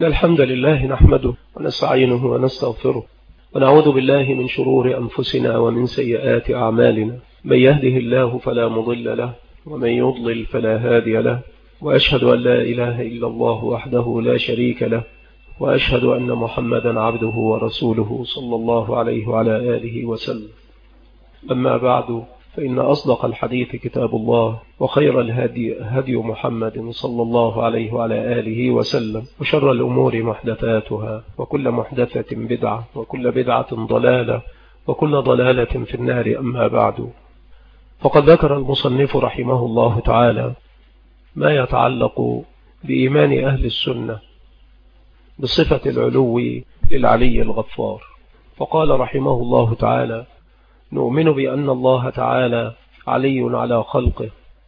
الحمد لله نحمده ونستعينه ونستغفره ونعوذ بالله من شرور أنفسنا ومن سيئات أعمالنا. من يهده الله فلا مضل له ومن يضلل فلا هادي له، وأشهد أن لا إله إلا الله وحده لا شريك له، وأشهد أن محمدا عبده ورسوله صلى الله عليه وعلى آله وسلم. أما بعد، فإن أصدق الحديث كتاب الله، وخير الهدي هدي محمد صلى الله عليه وعلى آله وسلم، وشر الأمور محدثاتها، وكل محدثة بدعة، وكل بدعة ضلالة، وكل ضلالة في النار. أما بعد، فقد ذكر المصنف رحمه الله تعالى ما يتعلق بإيمان أهل السنة بصفة العلو للعلي الغفار. فقال رحمه الله تعالى: نؤمن بأن الله تعالى علي على خلقه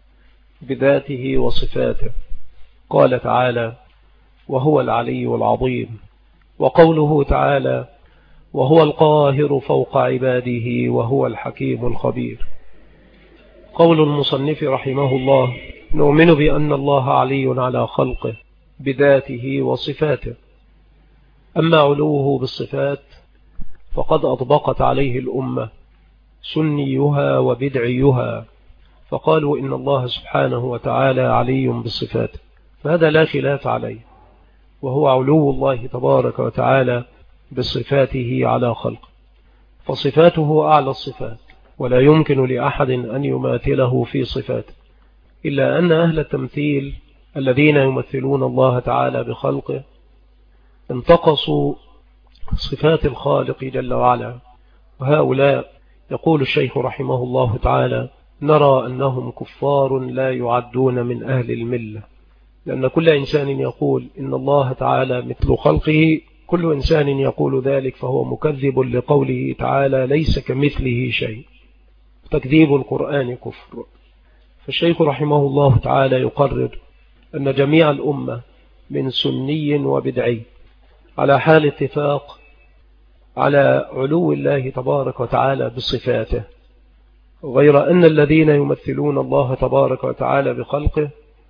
بذاته وصفاته. قال تعالى: وهو العلي العظيم. وقوله تعالى: وهو القاهر فوق عباده وهو الحكيم الخبير. قول المصنف رحمه الله: نؤمن بأن الله علي على خلقه بذاته وصفاته. أما علوه بالصفات فقد أطبقت عليه الأمة سنيها وبدعيها، فقالوا إن الله سبحانه وتعالى علي بالصفات، فهذا لا خلاف عليه، وهو علو الله تبارك وتعالى بصفاته على خلقه، فصفاته أعلى الصفات، ولا يمكن لأحد أن يماثله في صفاته، إلا أن أهل التمثيل الذين يمثلون الله تعالى بخلقه انتقصوا صفات الخالق جل وعلا، وهؤلاء يقول الشيخ رحمه الله تعالى: نرى أنهم كفار لا يعدون من أهل الملة، لأن كل إنسان يقول إن الله تعالى مثل خلقه، كل إنسان يقول ذلك فهو مكذب لقوله تعالى: ليس كمثله شيء. تكذيب القرآن كفر. فالشيخ رحمه الله تعالى يقرر أن جميع الأمة من سني وبدعي على حال اتفاق على علو الله تبارك وتعالى بصفاته، غير أن الذين يمثلون الله تبارك وتعالى بخلقه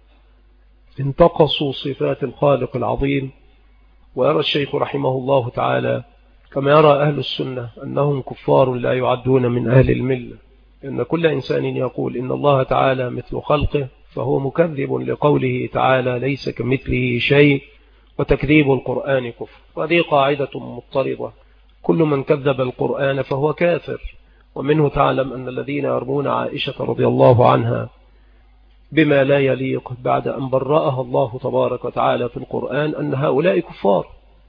انتقصوا صفات الخالق العظيم. ويرى الشيخ رحمه الله تعالى كما يرى أهل السنة أنهم كفار لا يعدون من أهل الملة، إن كل إنسان يقول إن الله تعالى مثل خلقه فهو مكذب لقوله تعالى: ليس كمثله شيء، وتكذيب القرآن كفر. وهذه قاعدة مضطردة، كل من كذب القرآن فهو كافر. ومنه تعلم أن الذين يرمون عائشة رضي الله عنها بما لا يليق بعد أن برأها الله تبارك وتعالى في القرآن أن هؤلاء كفار،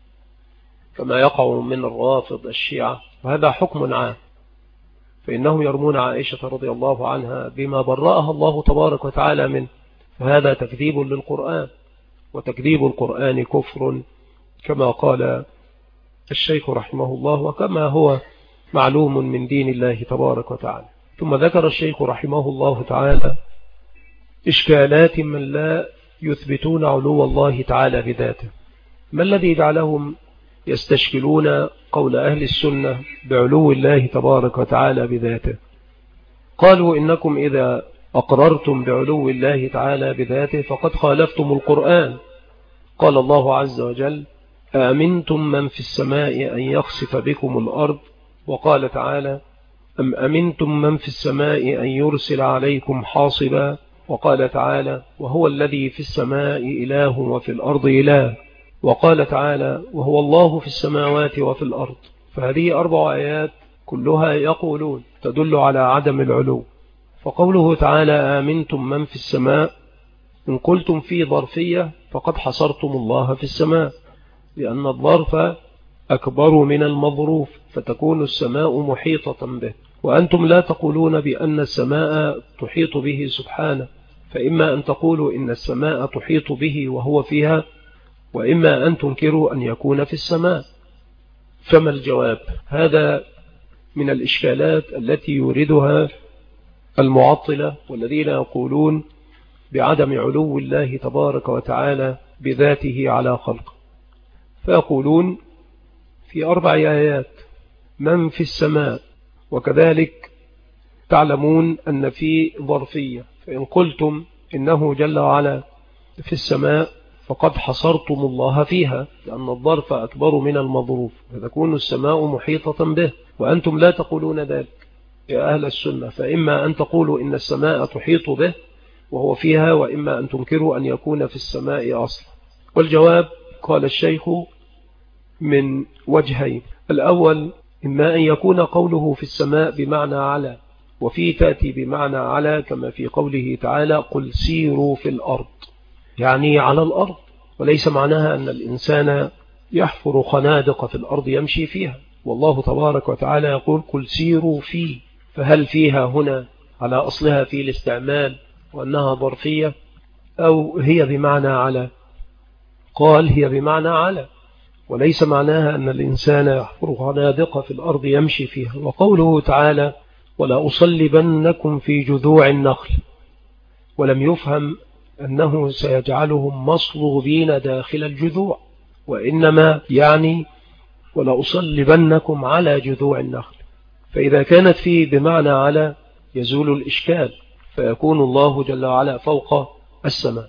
كما يقع من الرافض الشيعة، وهذا حكم عام، فإنهم يرمون عائشة رضي الله عنها بما برأها الله تبارك وتعالى منه، فهذا تكذيب للقرآن، وتكذيب القرآن كفر كما قال الشيخ رحمه الله، وكما هو معلوم من دين الله تبارك وتعالى. ثم ذكر الشيخ رحمه الله تعالى إشكالات من لا يثبتون علو الله تعالى بذاته. ما الذي جعلهم يستشكلون قول أهل السنة بعلو الله تبارك وتعالى بذاته؟ قالوا: إنكم إذا أقررتم بعلو الله تعالى بذاته فقد خالفتم القرآن. قال الله عز وجل: أأمنتم من في السماء أن يخسف بكم الأرض. وقال تعالى: أم أمنتم من في السماء أن يرسل عليكم حاصبا. وقال تعالى: وهو الذي في السماء إله وفي الأرض إله. وقال تعالى: وهو الله في السماوات وفي الأرض. فهذه 4 آيات كلها يقولون تدل على عدم العلو. فقوله تعالى: آمنتم من في السماء، إن قلتم في ظرفية فقد حصرتم الله في السماء، لأن الظرف أكبر من المظروف، فتكون السماء محيطة به، وأنتم لا تقولون بأن السماء تحيط به سبحانه، فإما أن تقولوا إن السماء تحيط به وهو فيها، وإما أن تنكروا أن يكون في السماء. فما الجواب؟ هذا من الإشكالات التي يوردها المعطلة والذين يقولون بعدم علو الله تبارك وتعالى بذاته على خلقه، فيقولون في 4 آيات: من في السماء، وكذلك تعلمون أن في ظرفية، فإن قلتم إنه جل وعلا في السماء فقد حصرتم الله فيها، لأن الظرف أكبر من المظروف، فتكون السماء محيطة به، وأنتم لا تقولون ذلك يا أهل السنة. فإما أن تقولوا إن السماء تحيط به وهو فيها، وإما أن تنكروا أن يكون في السماء أصلا. والجواب قال الشيخ من وجهين: الأول إما أن يكون قوله في السماء بمعنى على، وفي تأتي بمعنى على كما في قوله تعالى: قل سيروا في الأرض، يعني على الأرض، وليس معناها أن الإنسان يحفر خنادق في الأرض يمشي فيها. والله تبارك وتعالى يقول: قل سيروا فيه، فهل فيها هنا على أصلها في الاستعمال وأنها ظرفية، أو هي بمعنى على؟ قال: هي بمعنى على، وليس معناها أن الإنسان يحفر خنادق في الأرض يمشي فيها. وقوله تعالى: ولا أصلبنكم في جذوع النخل، ولم يفهم أنه سيجعلهم مصلوبين داخل الجذوع، وإنما يعني ولا أصلبنكم على جذوع النخل. فإذا كانت فيه بمعنى على يزول الإشكال، فيكون الله جل وعلا فوق السماء.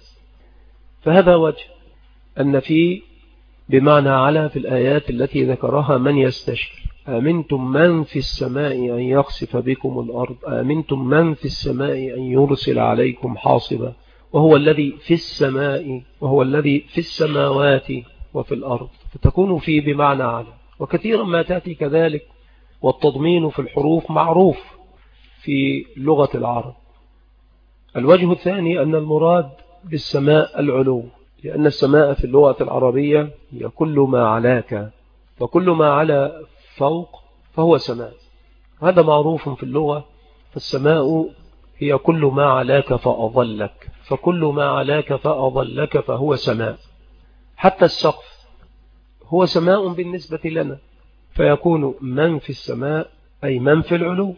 فهذا وجه أن فيه بمعنى على في الآيات التي ذكرها من يستشكل: آمنتم من في السماء أن يخسف بكم الأرض، آمنتم من في السماء أن يرسل عليكم حاصبا، وهو الذي في السماء وهو الذي في السماوات وفي الأرض، فتكون فيه بمعنى على. وكثيرا ما تأتي كذلك، والتضمين في الحروف معروف في لغة العرب. الوجه الثاني أن المراد بالسماء العلو، لأن السماء في اللغة العربية هي كل ما علاك، وكل ما على فوق فهو سماء، هذا معروف في اللغة. فالسماء هي كل ما علاك فأظلك، فكل ما علاك فأظلك فهو سماء. حتى السقف هو سماء بالنسبة لنا، فيكون من في السماء أي من في العلو،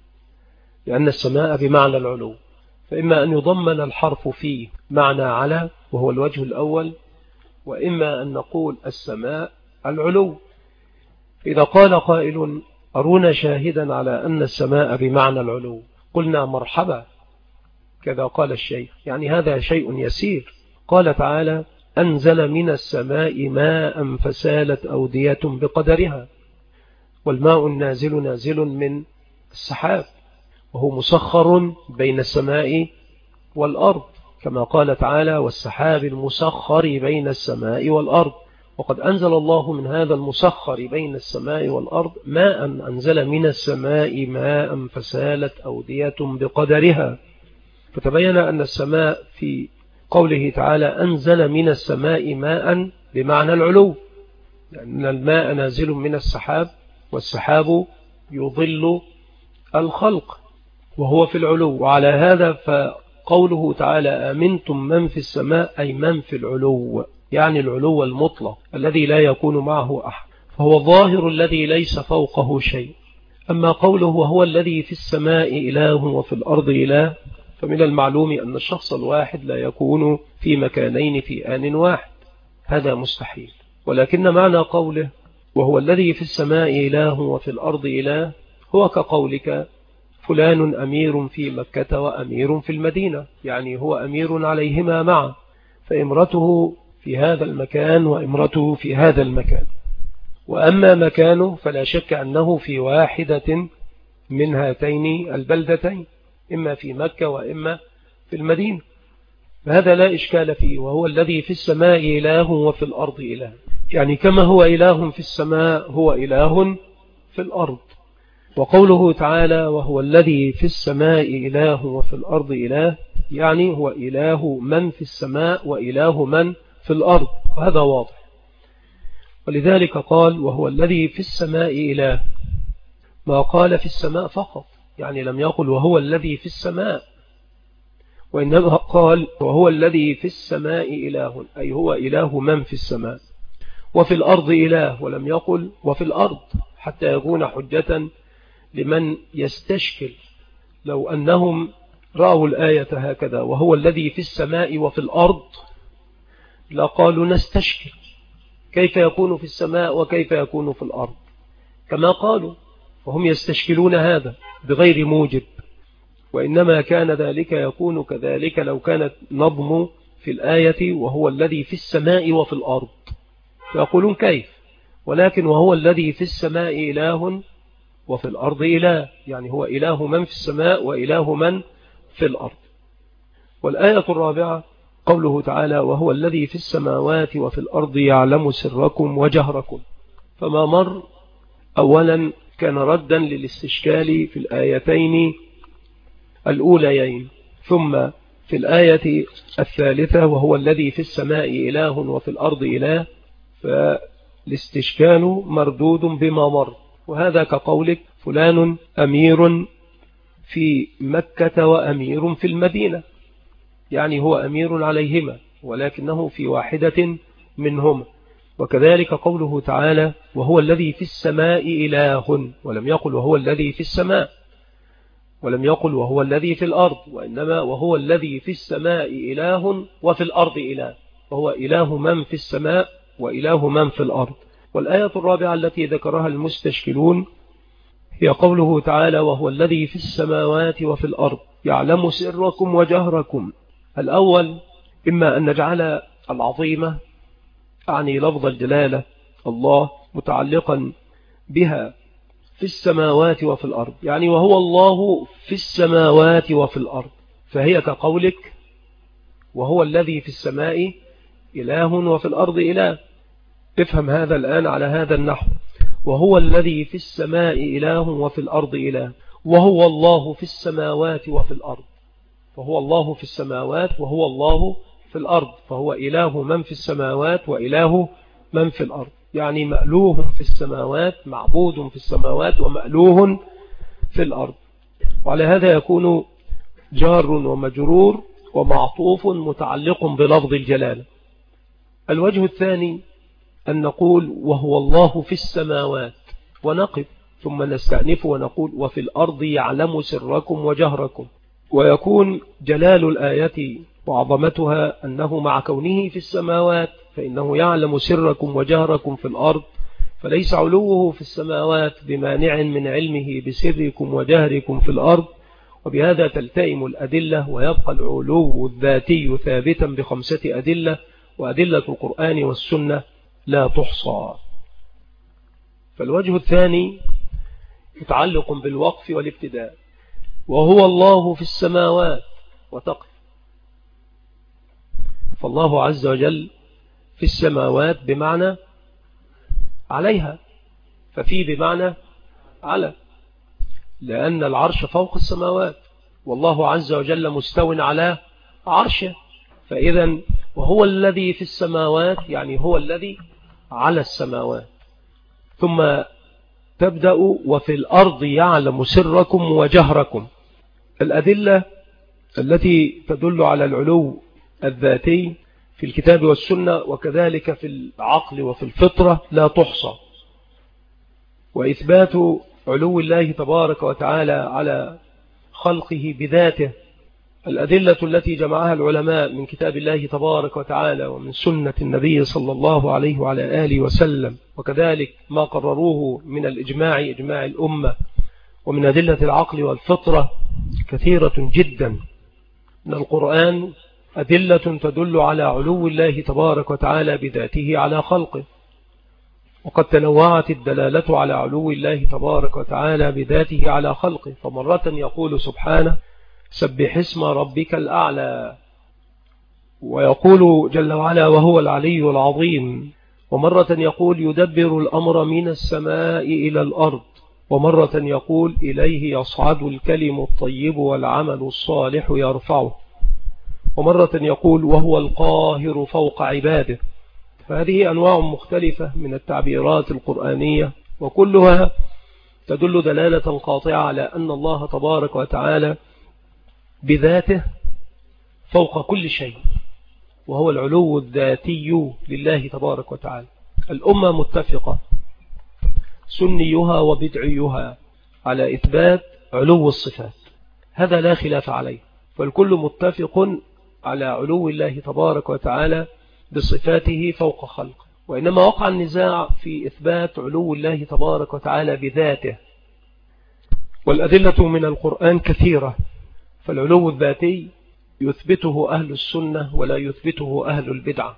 لأن السماء بمعنى العلو. فإما أن يضمن الحرف فيه معنى على وهو الوجه الأول، وإما أن نقول السماء العلو. إذا قال قائل: أرونا شاهدا على أن السماء بمعنى العلو، قلنا: مرحبا، كذا قال الشيخ، يعني هذا شيء يسير. قال تعالى: أنزل من السماء ماء فسالت أودية بقدرها، والماء النازل نازل من السحاب، وهو مسخر بين السماء والأرض، كما قال تعالى: والسحاب المسخر بين السماء والأرض. وقد أنزل الله من هذا المسخر بين السماء والأرض ماء، أنزل من السماء ماء فسالت أودية بقدرها. فتبين أن السماء في قوله تعالى أنزل من السماء ماء بمعنى العلو، لأن الماء نازل من السحاب، والسحاب يظل الخلق وهو في العلو. وعلى هذا فقوله تعالى آمنتم من في السماء أي من في العلو، يعني العلو المطلق الذي لا يكون معه أحد، فهو الظاهر الذي ليس فوقه شيء. أما قوله وهو الذي في السماء إله وفي الأرض إله، فمن المعلوم أن الشخص الواحد لا يكون في مكانين في آن واحد، هذا مستحيل. ولكن معنى قوله وهو الذي في السماء إله وفي الأرض إله هو كقولك فلان أمير في مكة وأمير في المدينة، يعني هو أمير عليهما معا، فإمرته في هذا المكان وإمرته في هذا المكان. وأما مكانه فلا شك أنه في واحدة من هاتين البلدتين، إما في مكة وإما في المدينة، فهذا لا إشكال فيه. وهو الذي في السماء إله وفي الأرض إله، يعني كما هو إله في السماء هو إله في الأرض. وقوله تعالى وهو الذي في السماء إله وفي الأرض إله، يعني هو إله من في السماء وإله من في الأرض، وهذا واضح. ولذلك قال وهو الذي في السماء إله، ما قال في السماء فقط، يعني لم يقل وهو الذي في السماء، وإنما قال وهو الذي في السماء إله، أي هو إله من في السماء. وفي الأرض إله، ولم يقل وفي الأرض، حتى يكون حجة لمن يستشكل. لو أنهم رأوا الآية هكذا وهو الذي في السماء وفي الأرض لقالوا نستشكل كيف يكون في السماء وكيف يكون في الأرض كما قالوا، وهم يستشكلون هذا بغير موجب. وإنما كان ذلك يكون كذلك لو كانت نظم في الآية وهو الذي في السماء وفي الأرض، فيقولون كيف؟ ولكن وهو الذي في السماء إله وفي الأرض إله، يعني هو إله من في السماء وإله من في الأرض. والآية الرابعة قوله تعالى وهو الذي في السماوات وفي الأرض يعلم سركم وجهركم. فما مر أولا كان ردا للاستشكال في الآيتين الأوليين، ثم في الآية الثالثة وهو الذي في السماء إله وفي الأرض إله، فالاستشكال مردود بما مر. وهذا كقولك فلان أمير في مكة وأمير في المدينة، يعني هو أمير عليهما ولكنه في واحدة منهما. وكذلك قوله تعالى وهو الذي في السماء إله، ولم يقل وهو الذي في السماء، ولم يقل وهو الذي في الأرض، وإنما وهو الذي في السماء إله وفي الأرض إله، وهو إله من في السماء وإله من في الأرض. والآية الرابعة التي ذكرها المستشكلون هي قوله تعالى وهو الذي في السماوات وفي الأرض يعلم سركم وجهركم. الأول إما أن نجعل العظيمة أعني لفظ الجلالة الله متعلقا بها في السماوات وفي الأرض، يعني وهو الله في السماوات وفي الأرض، فهي كقولك وهو الذي في السماء إله وفي الأرض إله. افهم هذا الآن على هذا النحو، وهو الذي في السماء إله وفي الأرض إله، وهو الله في السماوات وفي الأرض، فهو الله في السماوات وهو الله في الأرض، فهو إله من في السماوات وإله من في الأرض، يعني مألوه في السماوات، معبود في السماوات ومألوه في الأرض. وعلى هذا يكون جار ومجرور ومعطوف متعلق بلفظ الجلالة. الوجه الثاني أن نقول وهو الله في السماوات ونقف ثم نستأنف ونقول وفي الأرض يعلم سركم وجهركم، ويكون جلال الآية وعظمتها أنه مع كونه في السماوات فإنه يعلم سركم وجهركم في الأرض، فليس علوه في السماوات بمانع من علمه بسركم وجهركم في الأرض. وبهذا تلتئم الأدلة ويبقى العلو الذاتي ثابتا ب5 أدلة، وأدلة القرآن والسنة لا تحصى. فالوجه الثاني متعلق بالوقف والابتداء، وهو الله في السماوات وتقف، فالله عز وجل في السماوات بمعنى عليها، ففي بمعنى على، لأن العرش فوق السماوات والله عز وجل مستو على عرشه، فإذا وهو الذي في السماوات يعني هو الذي على السماوات. ثم تبدأ وفي الأرض يعلم سركم وجهركم. الأدلة التي تدل على العلو الذاتي في الكتاب والسنة وكذلك في العقل وفي الفطرة لا تحصى، وإثبات علو الله تبارك وتعالى على خلقه بذاته. الأدلة التي جمعها العلماء من كتاب الله تبارك وتعالى ومن سنة النبي صلى الله عليه وعلى آله وسلم، وكذلك ما قرروه من الإجماع إجماع الأمة، ومن أدلة العقل والفطرة كثيرة جدا. من القرآن أدلة تدل على علو الله تبارك وتعالى بذاته على خلقه، وقد تنوعت الدلالة على علو الله تبارك وتعالى بذاته على خلقه، فمرة يقول سبحانه سبح اسم ربك الأعلى، ويقول جل وعلا وهو العلي العظيم، ومرة يقول يدبر الأمر من السماء إلى الأرض، ومرة يقول إليه يصعد الكلم الطيب والعمل الصالح يرفعه، ومرة يقول وهو القاهر فوق عباده. فهذه أنواع مختلفة من التعبيرات القرآنية، وكلها تدل دلالة قاطعة على أن الله تبارك وتعالى بذاته فوق كل شيء، وهو العلو الذاتي لله تبارك وتعالى. الأمة متفقة سنيها وبدعيها على إثبات علو الصفات، هذا لا خلاف عليه، فالكل متفق على علو الله تبارك وتعالى بصفاته فوق خلقه، وإنما وقع النزاع في إثبات علو الله تبارك وتعالى بذاته. والأدلة من القرآن كثيرة، فالعلو الذاتي يثبته أهل السنة ولا يثبته أهل البدعة،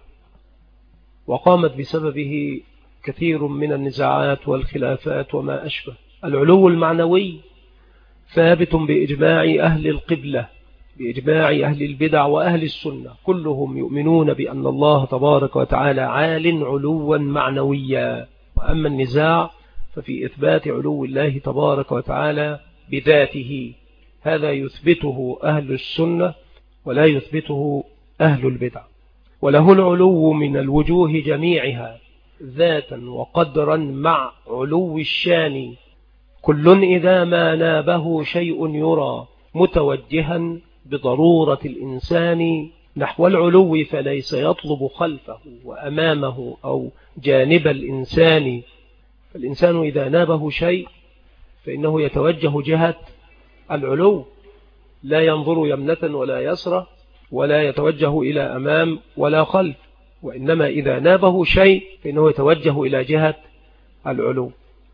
وقامت بسببه كثير من النزاعات والخلافات وما أشبه. العلو المعنوي ثابت بإجماع أهل القبلة، بإجماع أهل البدع وأهل السنة، كلهم يؤمنون بأن الله تبارك وتعالى عال علوا معنويا. وأما النزاع ففي إثبات علو الله تبارك وتعالى بذاته، هذا يثبته أهل السنة ولا يثبته أهل البدع. وله العلو من الوجوه جميعها ذاتا وقدرا مع علو الشان، كل إذا ما نابه شيء يرى متوجها بضرورة الإنسان نحو العلو، فليس يطلب خلفه وأمامه أو جانب الإنسان. فالإنسان إذا نابه شيء فإنه يتوجه جهة العلو، لا ينظر يمنة ولا يسرى ولا يتوجه إلى أمام ولا خلف، وإنما إذا نابه شيء فإنه يتوجه إلى جهة العلو.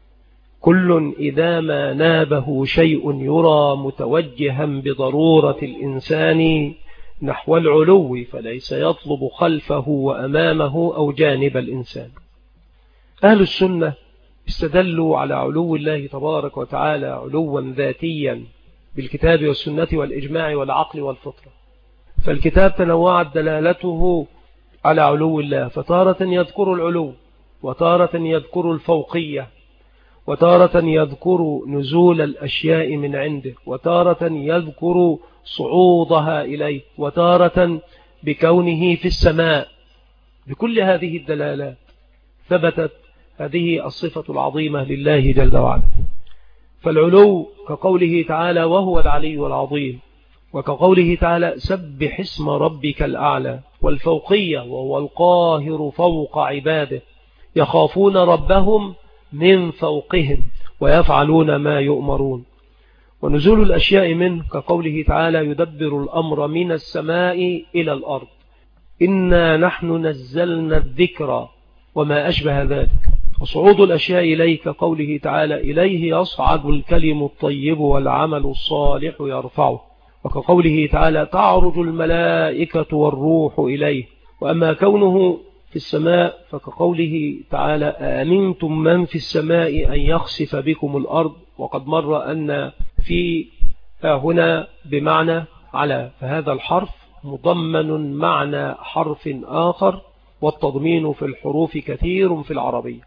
كل إذا ما نابه شيء يرى متوجها بضرورة الإنسان نحو العلو، فليس يطلب خلفه وأمامه أو جانب الإنسان. أهل السنة استدلوا على علو الله تبارك وتعالى علوا ذاتيا بالكتاب والسنة والإجماع والعقل والفطرة. فالكتاب تنوعت دلالته على علو الله، فتارة يذكر العلو، وتارة يذكر الفوقية، وتارة يذكر نزول الأشياء من عنده، وتارة يذكر صعودها إليه، وتارة بكونه في السماء. بكل هذه الدلالات ثبتت هذه الصفة العظيمة لله جل وعلا. فالعلو كقوله تعالى وهو العلي العظيم، وكقوله تعالى سبح اسم ربك الأعلى، والفوقية وهو القاهر فوق عباده يخافون ربهم من فوقهم ويفعلون ما يؤمرون. ونزول الأشياء منه كقوله تعالى يدبر الأمر من السماء إلى الأرض، إنا نحن نزلنا الذكر وما أشبه ذلك. وصعود الأشياء إليه كقوله تعالى إليه يصعد الكلم الطيب والعمل الصالح يرفعه، وكقوله تعالى تعرج الملائكة والروح إليه. وأما كونه في السماء فكقوله تعالى آمنتم من في السماء أن يخسف بكم الأرض، وقد مر أن في هنا بمعنى على، فهذا الحرف مضمن معنى حرف آخر، والتضمين في الحروف كثير في العربية.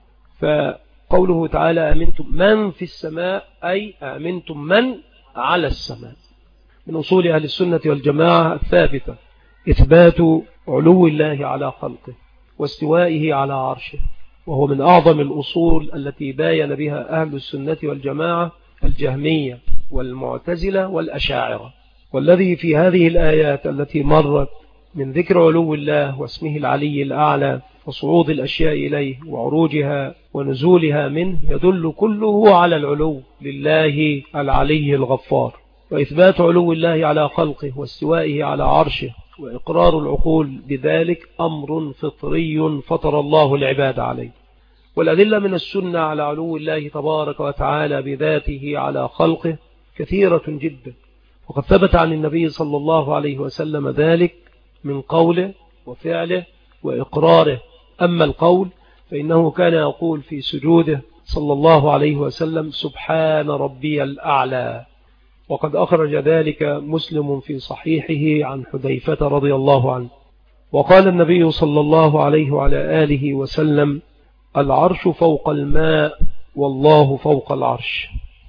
فقوله تعالى آمنتم من في السماء أي آمنتم من على السماء. من أصول أهل السنة والجماعة الثابتة إثبات علو الله على خلقه واستوائه على عرشه، وهو من أعظم الأصول التي باين بها أهل السنة والجماعة الجهمية والمعتزلة والأشاعرة. والذي في هذه الآيات التي مرت من ذكر علو الله واسمه العلي الأعلى وصعود الأشياء إليه وعروجها ونزولها منه يدل كله على العلو لله العلي الغفار. وإثبات علو الله على خلقه واستوائه على عرشه وإقرار العقول بذلك أمر فطري فطر الله العباد عليه. والأدلة من السنة على علو الله تبارك وتعالى بذاته على خلقه كثيرة جدا، وقد ثبت عن النبي صلى الله عليه وسلم ذلك من قوله وفعله وإقراره. أما القول فإنه كان يقول في سجوده صلى الله عليه وسلم سبحان ربي الأعلى، وقد أخرج ذلك مسلم في صحيحه عن حذيفة رضي الله عنه. وقال النبي صلى الله عليه وعلى آله وسلم العرش فوق الماء والله فوق العرش،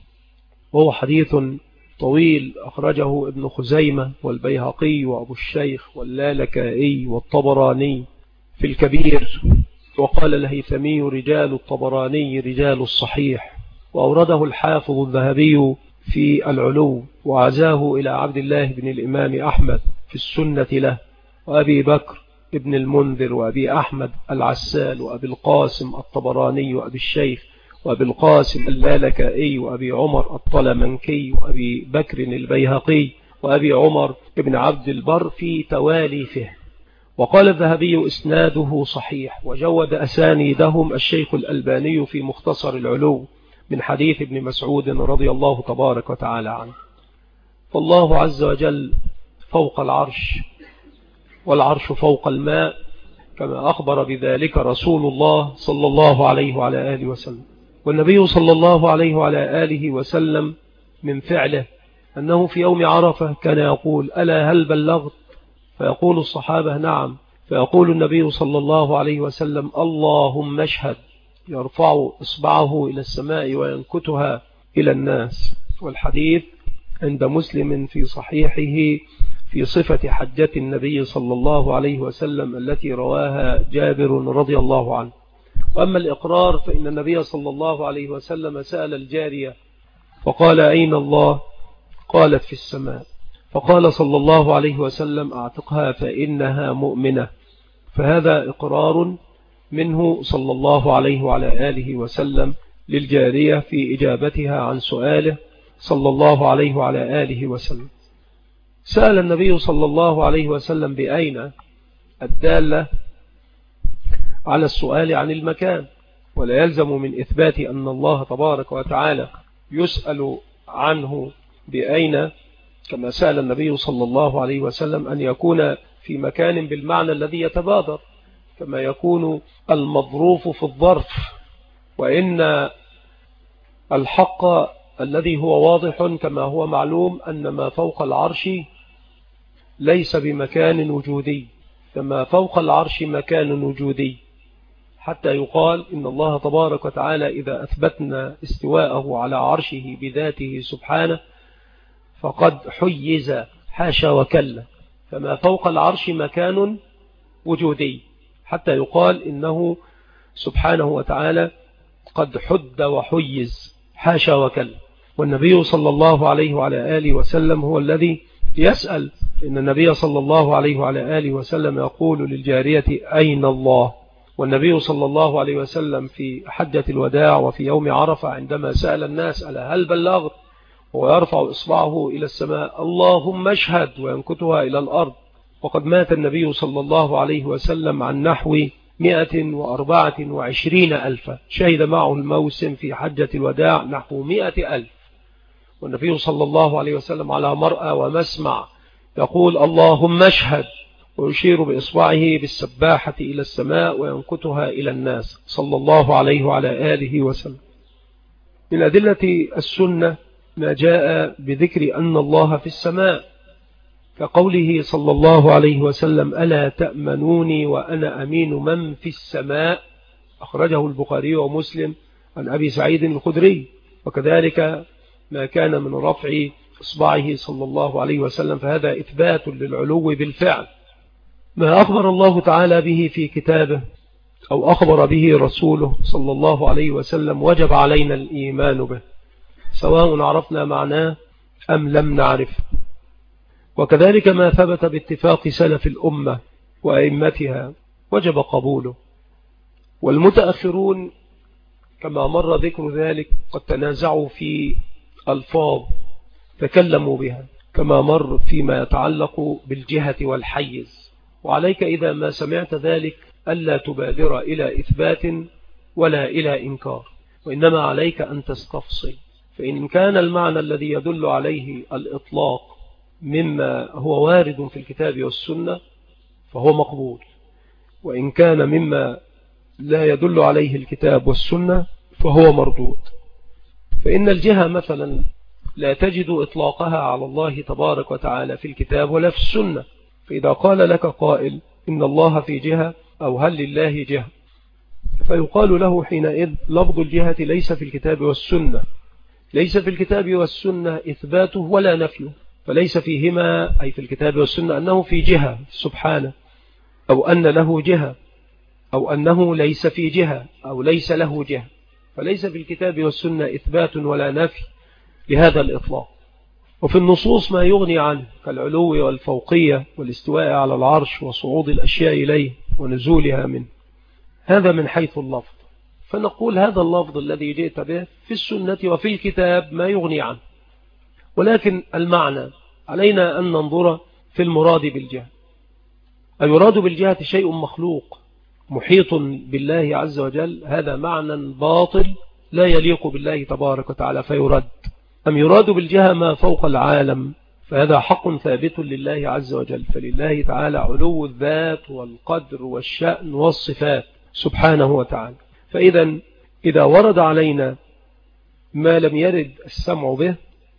وهو حديث طويل أخرجه ابن خزيمة والبيهقي وأبو الشيخ واللالكائي والطبراني في الكبير. وقال الهيثمي رجال الطبراني رجال الصحيح، وأورده الحافظ الذهبي في العلو، وعزاه إلى عبد الله بن الإمام أحمد في السنة له، وأبي بكر ابن المنذر وأبي أحمد العسال وأبي القاسم الطبراني وأبي الشيخ وأبي القاسم اللالكائي وأبي عمر الطلمنكي وأبي بكر البيهقي وأبي عمر ابن عبد البر في تواليفه. وقال الذهبي إسناده صحيح، وجود أسانيدهم الشيخ الألباني في مختصر العلو من حديث ابن مسعود رضي الله تبارك وتعالى عنه. فالله عز وجل فوق العرش، والعرش فوق الماء، كما أخبر بذلك رسول الله صلى الله عليه وعلى آله وسلم. والنبي صلى الله عليه وعلى آله وسلم من فعله أنه في يوم عرفة كان يقول: ألا هل بلغت؟ فيقول الصحابة: نعم. فيقول النبي صلى الله عليه وسلم: اللهم اشهد، يرفع إصبعه إلى السماء وينكتها إلى الناس. والحديث عند مسلم في صحيحه في صفة حجة النبي صلى الله عليه وسلم التي رواها جابر رضي الله عنه. وأما الإقرار فإن النبي صلى الله عليه وسلم سأل الجارية فقال: أين الله؟ قالت: في السماء. فقال صلى الله عليه وسلم: أعتقها فإنها مؤمنة. فهذا إقرار منه صلى الله عليه وعلى آله وسلم للجارية في إجابتها عن سؤاله صلى الله عليه وعلى آله وسلم. سأل النبي صلى الله عليه وسلم بأين الدالة على السؤال عن المكان، ولا يلزم من إثبات أن الله تبارك وتعالى يسأل عنه بأين، كما سأل النبي صلى الله عليه وسلم أن يكون في مكان بالمعنى الذي يتبادر، كما يكون المظروف في الظرف. وإن الحق الذي هو واضح كما هو معلوم أن ما فوق العرش ليس بمكان وجودي، فما فوق العرش مكان وجودي، حتى يقال إن الله تبارك وتعالى إذا أثبتنا استواءه على عرشه بذاته سبحانه فقد حيز، حاشا وكلا. فما فوق العرش مكان وجودي، حتى يقال إنه سبحانه وتعالى قد حد وحيز، حاشا وكلا. والنبي صلى الله عليه وعلى آله وسلم هو الذي يسأل. إن النبي صلى الله عليه وعلى آله وسلم يقول للجارية: أين الله؟ والنبي صلى الله عليه وسلم في حجة الوداع وفي يوم عرفة عندما سأل الناس: ألا هل بلغت؟ ويرفع إصبعه إلى السماء: اللهم اشهد، وينكتها إلى الأرض. وقد مات النبي صلى الله عليه وسلم عن نحو 124,000، شهد معه الموسم في حجة الوداع نحو 100,000. والنبي صلى الله عليه وسلم على مرأى ومسمع يقول: اللهم اشهد، ويشير بإصبعه بالسباحة إلى السماء وينكتها إلى الناس صلى الله عليه وعلى آله وسلم. من أدلة السنة ما جاء بذكر أن الله في السماء، كقوله صلى الله عليه وسلم: ألا تأمنوني وأنا أمين من في السماء، أخرجه البخاري ومسلم عن أبي سعيد الخدري. وكذلك ما كان من رفع إصبعه صلى الله عليه وسلم، فهذا إثبات للعلو بالفعل. ما أخبر الله تعالى به في كتابه أو أخبر به رسوله صلى الله عليه وسلم وجب علينا الإيمان به، سواء عرفنا معناه أم لم نعرف. وكذلك ما ثبت باتفاق سلف الأمة وأئمتها وجب قبوله. والمتأخرون كما مر ذكر ذلك قد تنازعوا في ألفاظ تكلموا بها، كما مر فيما يتعلق بالجهة والحيز. وعليك إذا ما سمعت ذلك ألا تبادر إلى إثبات ولا إلى إنكار، وإنما عليك أن تستفصل. فإن كان المعنى الذي يدل عليه الإطلاق مما هو وارد في الكتاب والسنة فهو مقبول، وإن كان مما لا يدل عليه الكتاب والسنة فهو مردود. فإن الجهة مثلا لا تجد إطلاقها على الله تبارك وتعالى في الكتاب ولا في السنة. فإذا قال لك قائل: إن الله في جهة، أو هل لله جهة، فيقال له حينئذ: لفظ الجهة ليس في الكتاب والسنة، ليس في الكتاب والسنة إثباته ولا نفيه، فليس فيهما أي في الكتاب والسنة أنه في جهة سبحانه، أو أن له جهة، أو أنه ليس في جهة، أو ليس له جهة. فليس في الكتاب والسنة إثبات ولا نفي لهذا الإطلاق. وفي النصوص ما يغني عنه كالعلو والفوقية والاستواء على العرش وصعود الأشياء إليه ونزولها منه. هذا من حيث اللفظ. فنقول هذا اللفظ الذي جئت به في السنة وفي الكتاب ما يغني عنه، ولكن المعنى علينا أن ننظر في المراد بالجهة. المراد بالجهة شيء مخلوق محيط بالله عز وجل، هذا معنى باطل لا يليق بالله تبارك وتعالى فيرد. أم يراد بالجهة ما فوق العالم فهذا حق ثابت لله عز وجل. فلله تعالى علو الذات والقدر والشأن والصفات سبحانه وتعالى. إذا ورد علينا ما لم يرد السمع به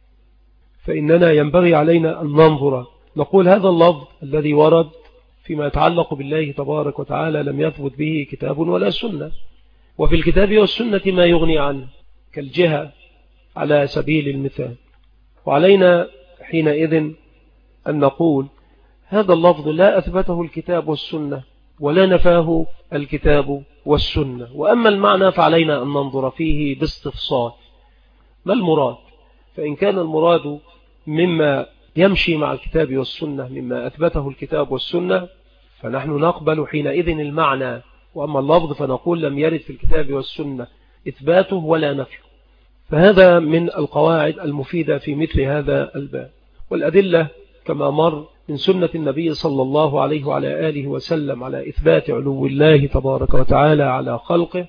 فإننا ينبغي علينا أن ننظر، نقول هذا اللفظ الذي ورد فيما يتعلق بالله تبارك وتعالى لم يثبت به كتاب ولا سنة، وفي الكتاب والسنة ما يغني عنه كالجهة على سبيل المثال. وعلينا حينئذ أن نقول هذا اللفظ لا أثبته الكتاب والسنة ولا نفاه الكتاب والسنة، وأما المعنى فعلينا أن ننظر فيه باستفصال ما المراد. فإن كان المراد مما يمشي مع الكتاب والسنة مما أثبته الكتاب والسنة فنحن نقبل حينئذ المعنى، وأما اللفظ فنقول لم يرد في الكتاب والسنة إثباته ولا نفيه. فهذا من القواعد المفيدة في مثل هذا الباب. والأدلة كما مر من سنة النبي صلى الله عليه وعلى آله وسلم على إثبات علو الله تبارك وتعالى على خلقه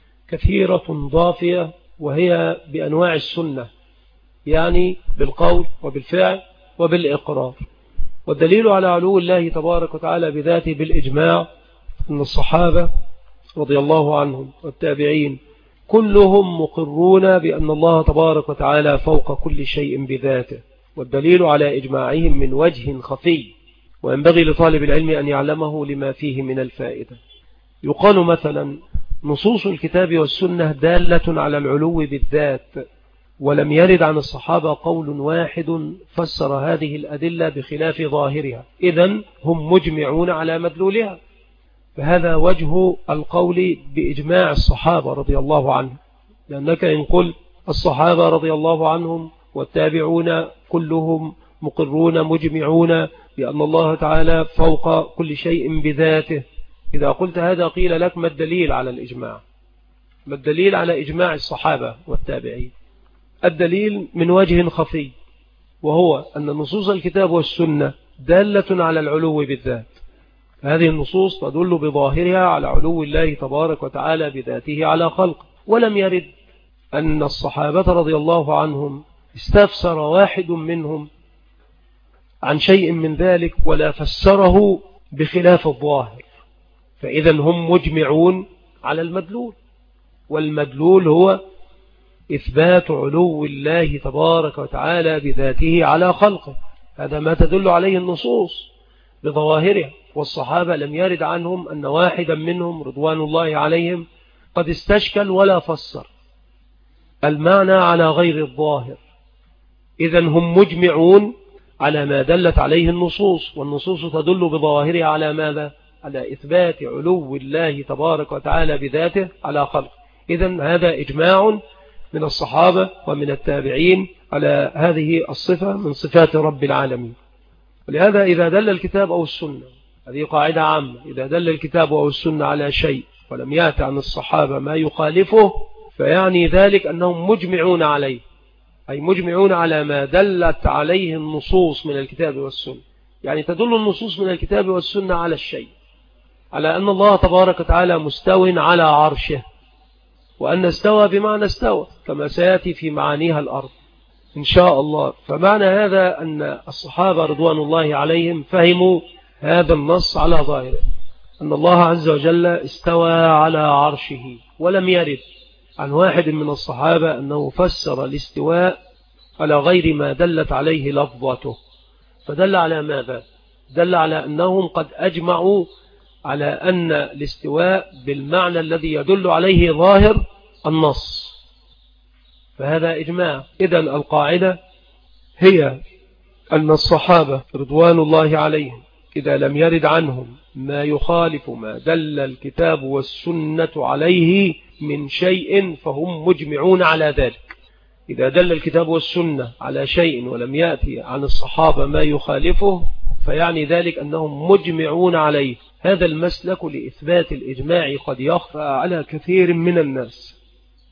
كثيرة ضافية، وهي بأنواع السنة، يعني بالقول وبالفعل وبالإقرار. والدليل على علو الله تبارك وتعالى بذاته بالإجماع أن الصحابة رضي الله عنهم والتابعين كلهم مقرون بأن الله تبارك وتعالى فوق كل شيء بذاته، والدليل على إجماعهم من وجه خفي وينبغي لطالب العلم أن يعلمه لما فيه من الفائدة. يقال مثلا نصوص الكتاب والسنة دالة على العلو بالذات، ولم يرد عن الصحابة قول واحد فسر هذه الأدلة بخلاف ظاهرها، إذن هم مجمعون على مدلولها. فهذا وجه القول بإجماع الصحابة رضي الله عنهم، لأنك إن قل الصحابة رضي الله عنهم والتابعون كلهم مقرون مجمعون بأن الله تعالى فوق كل شيء بذاته، إذا قلت هذا قيل لك ما الدليل على الإجماع؟ ما الدليل على إجماع الصحابة والتابعين؟ الدليل من وجه خفي، وهو أن نصوص الكتاب والسنة دالة على العلو بالذات. هذه النصوص تدل بظاهرها على علو الله تبارك وتعالى بذاته على خلقه، ولم يرد أن الصحابة رضي الله عنهم استفسر واحد منهم عن شيء من ذلك ولا فسره بخلاف الظاهر، فإذا هم مجمعون على المدلول، والمدلول هو إثبات علو الله تبارك وتعالى بذاته على خلقه. هذا ما تدل عليه النصوص بظواهرها. والصحابة لم يرد عنهم أن واحدا منهم رضوان الله عليهم قد استشكل ولا فسر المعنى على غير الظاهر، إذن هم مجمعون على ما دلت عليه النصوص، والنصوص تدل بظواهرها على ماذا؟ على إثبات علو الله تبارك وتعالى بذاته على خلقه. إذن هذا إجماع من الصحابة ومن التابعين على هذه الصفة من صفات رب العالمين. ولهذا إذا دل الكتاب أو السنة، هذه قاعدة عامة، إذا دل الكتاب أو السنة على شيء ولم يأتي عن الصحابة ما يخالفه فيعني ذلك أنهم مجمعون عليه، أي مجمعون على ما دلت عليه النصوص من الكتاب والسنة. يعني تدل النصوص من الكتاب والسنة على الشيء، على أن الله تبارك وتعالى مستو على عرشه، وأن استوى بمعنى استوى كما سيأتي في معانيها الأرض إن شاء الله. فمعنى هذا أن الصحابة رضوان الله عليهم فهموا هذا النص على ظاهره، أن الله عز وجل استوى على عرشه، ولم يرد عن واحد من الصحابة أنه فسر الاستواء على غير ما دلت عليه لفظته. فدل على ماذا؟ دل على أنهم قد أجمعوا على أن الاستواء بالمعنى الذي يدل عليه ظاهر النص، فهذا إجماع. إذن القاعدة هي أن الصحابة رضوان الله عليهم إذا لم يرد عنهم ما يخالف ما دل الكتاب والسنة عليه من شيء فهم مجمعون على ذلك. إذا دل الكتاب والسنة على شيء ولم يأتي عن الصحابة ما يخالفه فيعني ذلك أنهم مجمعون عليه. هذا المسلك لإثبات الإجماع قد يخفى على كثير من الناس.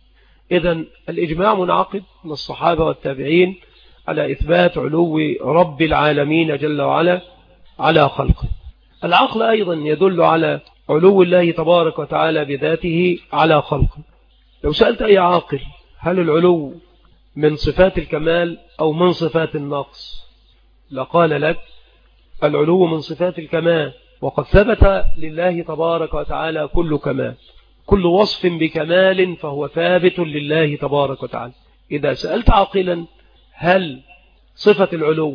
إذن الإجماع منعقد من الصحابة والتابعين على إثبات علو رب العالمين جل وعلا على خلقه. العقل أيضا يدل على علو الله تبارك وتعالى بذاته على خلقه. لو سألت أي عاقل هل العلو من صفات الكمال أو من صفات النقص، لقال لك العلو من صفات الكمال، وقد ثبت لله تبارك وتعالى كل كمال، كل وصف بكمال فهو ثابت لله تبارك وتعالى. إذا سألت عاقلا هل صفة العلو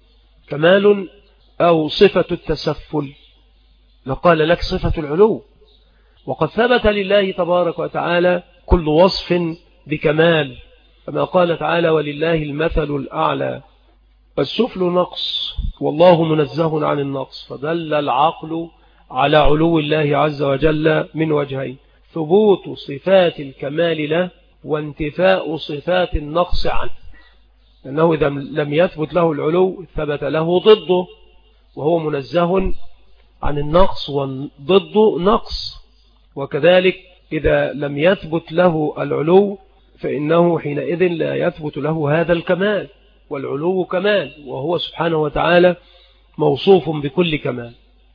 كمال أو صفة التسفل، لقال لك صفة العلو، وقد ثبت لله تبارك وتعالى كل وصف بكمال، كما قال تعالى ولله المثل الأعلى. السفل نقص والله منزه عن النقص، فدل العقل على علو الله عز وجل من وجهين: ثبوت صفات الكمال له، وانتفاء صفات النقص عنه، لأنه إذا لم يثبت له العلو ثبت له ضده، وهو منزه عن النقص وضده نقص. وكذلك إذا لم يثبت له العلو فإنه حينئذ لا يثبت له هذا الكمال، والعلو كمال، وهو سبحانه وتعالى موصوف بكل كمال.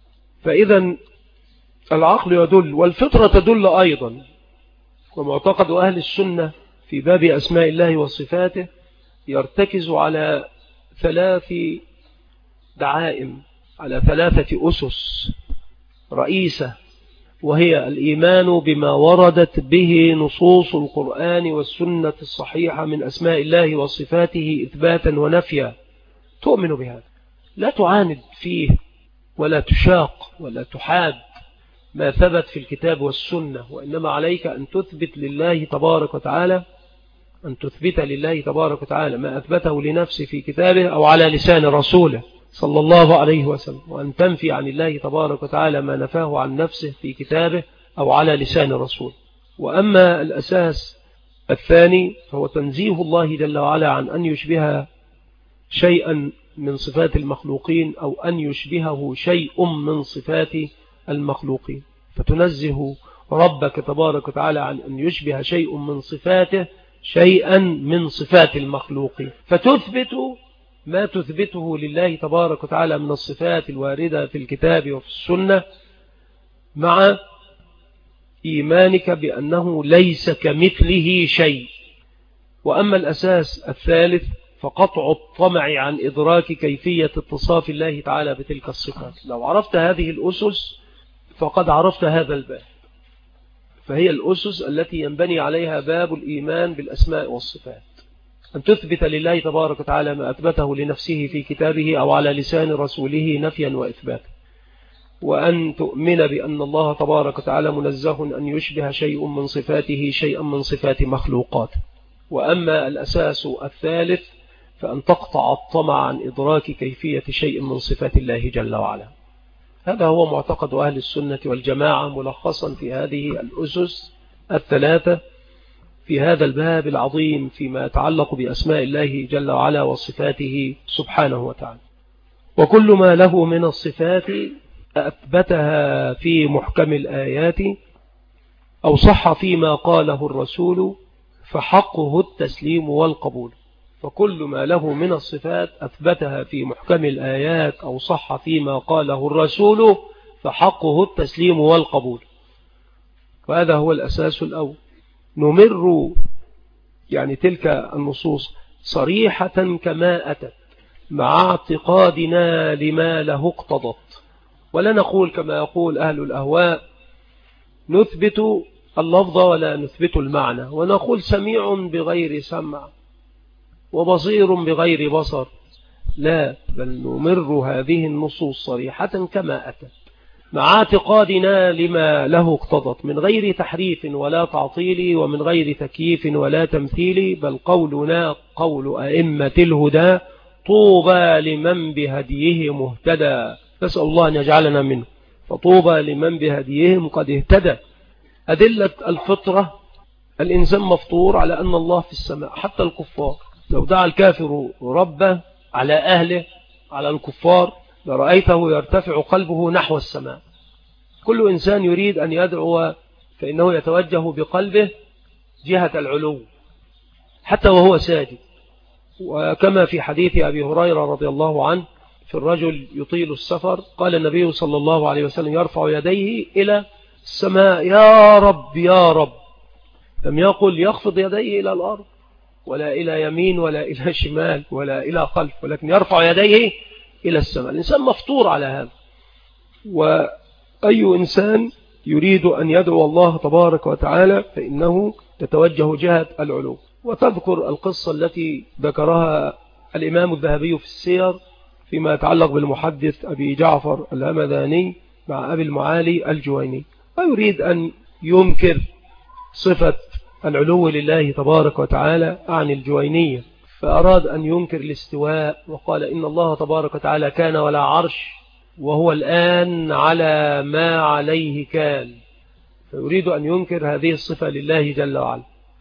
فإذا العقل يدل والفطرة تدل أيضا. ومعتقد أهل السنة في باب أسماء الله وصفاته يرتكز على 3 دعائم، على 3 أسس رئيسة، وهي الإيمان بما وردت به نصوص القرآن والسنة الصحيحة من أسماء الله وصفاته إثباتا ونفيا. تؤمن بهذا، لا تعاند فيه ولا تشاق ولا تحاد ما ثبت في الكتاب والسنة، وإنما عليك أن تثبت لله تبارك وتعالى، أن تثبت لله تبارك وتعالى ما أثبته لنفسه في كتابه أو على لسان رسوله صلى الله عليه وسلم، وأن تنفي عن الله تبارك وتعالى ما نفاه عن نفسه في كتابه أو على لسان رسوله. وأما الأساس الثاني فهو تنزيه الله جل وعلا عن أن يشبه شيئا من صفات المخلوقين أو أن يشبهه شيء من صفات المخلوقين، فتنزه ربك تبارك وتعالى عن أن يشبه شيء من صفاته شيئا من صفات المخلوقين، فتثبت ما تثبته لله تبارك وتعالى من الصفات الواردة في الكتاب وفي السنة، مع إيمانك بأنه ليس كمثله شيء. وأما الأساس الثالث فقطع الطمع عن إدراك كيفية اتصاف الله تعالى بتلك الصفات. لو عرفت هذه الأسس فقد عرفت هذا الباب، فهي الأسس التي ينبني عليها باب الإيمان بالأسماء والصفات، أن تثبت لله تبارك وتعالى ما أثبته لنفسه في كتابه أو على لسان رسوله نفيا وإثباتا، وأن تؤمن بأن الله تبارك وتعالى منزه أن يشبه شيء من صفاته شيئا من صفات مخلوقاته. وأما الأساس الثالث فأن تقطع الطمع عن إدراك كيفية شيء من صفات الله جل وعلا. هذا هو معتقد أهل السنة والجماعة ملخصا في هذه الأسس الثلاثة في هذا الباب العظيم فيما يتعلق بأسماء الله جل وعلا وصفاته سبحانه وتعالى. وكل ما له من الصفات أثبتها في محكم الآيات أو صح فيما قاله الرسول فحقه التسليم والقبول. فكل ما له من الصفات أثبتها في محكم الآيات أو صح فيما قاله الرسول فحقه التسليم والقبول. وهذا هو الأساس الأول. نمر يعني تلك النصوص صريحة كما أتت مع اعتقادنا لما له اقتضت، ولا نقول كما يقول أهل الأهواء نثبت اللفظ ولا نثبت المعنى، ونقول سميع بغير سمع وبصير بغير بصر. لا، بل نمر هذه النصوص صريحة كما أتت مع اعتقادنا لما له اقتضت، من غير تحريف ولا تعطيل ومن غير تكييف ولا تمثيل، بل قولنا قول أئمة الهدى طوبى لمن بهديه مهتدى. نسأل الله أن يجعلنا منه. فطوبى لمن بهديهم قد اهتدى. أدلة الفطرة: الإنسان مفطور على أن الله في السماء، حتى الكفار. لو دعا الكافر ربه على أهله على الكفار لرأيته يرتفع قلبه نحو السماء. كل إنسان يريد أن يدعو فإنه يتوجه بقلبه جهة العلو حتى وهو ساجد. وكما في حديث أبي هريرة رضي الله عنه في الرجل يطيل السفر، قال النبي صلى الله عليه وسلم: يرفع يديه إلى السماء: يا رب يا رب. لم يقل يخفض يديه إلى الأرض، ولا إلى يمين ولا إلى شمال ولا إلى خلف، ولكن يرفع يديه إلى السماء. الإنسان مفطور على هذا، وأي إنسان يريد أن يدعو الله تبارك وتعالى فإنه يتوجه جهة العلو. وتذكر القصة التي ذكرها الإمام الذهبي في السير فيما يتعلق بالمحدث أبي جعفر الهمداني مع أبي المعالي الجويني، ويريد أن ينكر صفة العلو لله تبارك وتعالى عن الجوينية، فأراد أن ينكر الاستواء وقال إن الله تبارك وتعالى كان ولا عرش وهو الآن على ما عليه كان، فيريد أن ينكر هذه الصفة لله جل وعلا.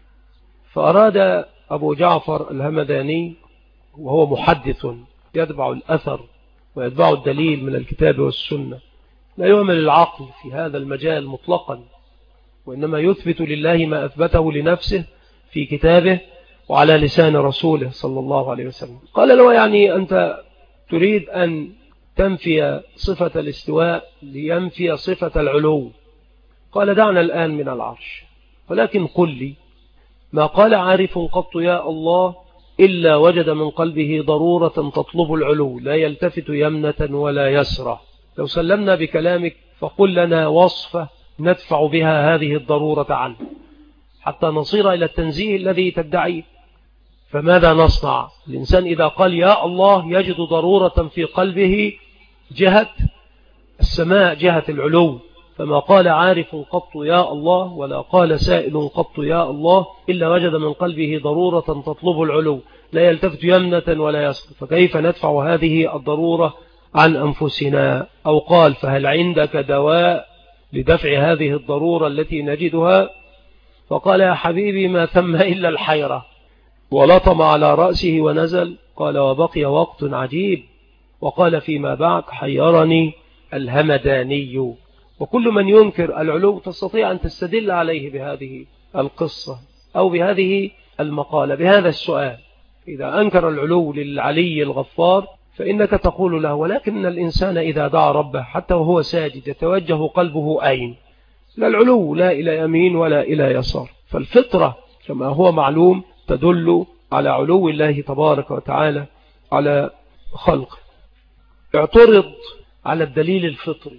فأراد أبو جعفر الهمداني وهو محدث يتبع الأثر ويتبع الدليل من الكتاب والسنة، لا يعمل العقل في هذا المجال مطلقا، وإنما يثبت لله ما أثبته لنفسه في كتابه وعلى لسان رسوله صلى الله عليه وسلم. قال له يعني أنت تريد أن تنفي صفة الاستواء لينفي صفة العلو. قال دعنا الآن من العرش، ولكن قل لي ما قال عارف قط يا الله إلا وجد من قلبه ضرورة تطلب العلو لا يلتفت يمنة ولا يسرى. لو سلمنا بكلامك فقل لنا وصفة ندفع بها هذه الضرورة عنه حتى نصير إلى التنزيه الذي تدعيه. فماذا نصنع؟ الإنسان إذا قال يا الله يجد ضرورة في قلبه جهة السماء، جهة العلو. فما قال عارف قط يا الله ولا قال سائل قط يا الله إلا وجد من قلبه ضرورة تطلب العلو لا يلتفت يمنة ولا يسرى، فكيف ندفع هذه الضرورة عن أنفسنا؟ أو قال فهل عندك دواء لدفع هذه الضرورة التي نجدها؟ فقال يا حبيبي ما ثم إلا الحيرة، ولطم على رأسه ونزل. قال وبقي وقت عجيب، وقال فيما بعد حيرني الهمداني. وكل من ينكر العلو تستطيع أن تستدل عليه بهذه القصة أو بهذه المقالة بهذا السؤال. إذا أنكر العلو للعلي الغفار فإنك تقول له ولكن الإنسان إذا دعا ربه حتى وهو ساجد يتوجه قلبه أين؟ لا العلو، لا إلى يمين ولا إلى يسار. فالفطرة كما هو معلوم تدل على علو الله تبارك وتعالى على خلقه. اعترض على الدليل الفطري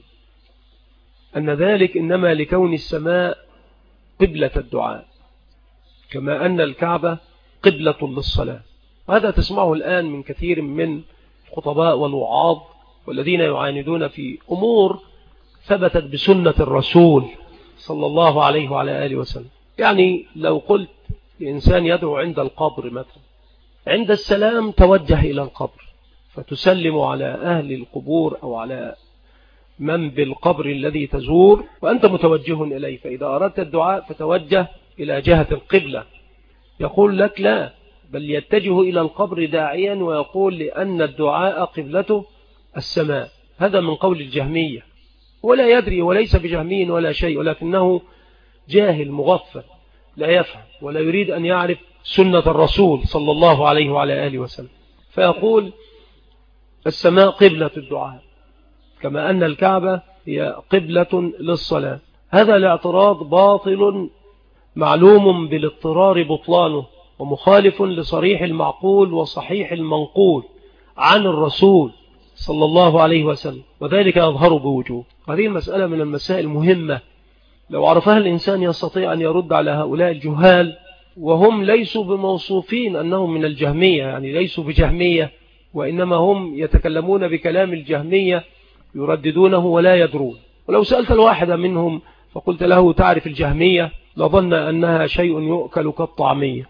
أن ذلك إنما لكون السماء قبلة الدعاء كما أن الكعبة قبلة للصلاة. وهذا تسمعه الآن من كثير من الخطباء والوعاظ والذين يعاندون في أمور ثبتت بسنة الرسول صلى الله عليه وعلى آله وسلم. يعني لو قلت لإنسان يدعو عند القبر مثلا، عند السلام توجه إلى القبر فتسلم على أهل القبور أو على من بالقبر الذي تزور وأنت متوجه إليه، فإذا أردت الدعاء فتوجه إلى جهة القبلة. يقول لك لا، بل يتجه إلى القبر داعيا ويقول لأن الدعاء قبلته السماء. هذا من قول الجهمية، ولا يدري وليس بجهمي ولا شيء، ولكنه جاهل مغفل لا يفهم ولا يريد أن يعرف سنة الرسول صلى الله عليه وعلى آله وسلم، فيقول السماء قبلة الدعاء كما أن الكعبة هي قبلة للصلاة. هذا الاعتراض باطل معلوم بالاضطرار بطلانه ومخالف لصريح المعقول وصحيح المنقول عن الرسول صلى الله عليه وسلم، وذلك يظهر بوجوه. هذه المسألة من المسائل المهمة، لو عرفها الإنسان يستطيع أن يرد على هؤلاء الجهال، وهم ليسوا بموصوفين أنهم من الجهمية، يعني ليسوا بجهمية، وإنما هم يتكلمون بكلام الجهمية يرددونه ولا يدرون. ولو سألت الواحد منهم فقلت له تعرف الجهمية لظن أنها شيء يؤكل كالطعمية.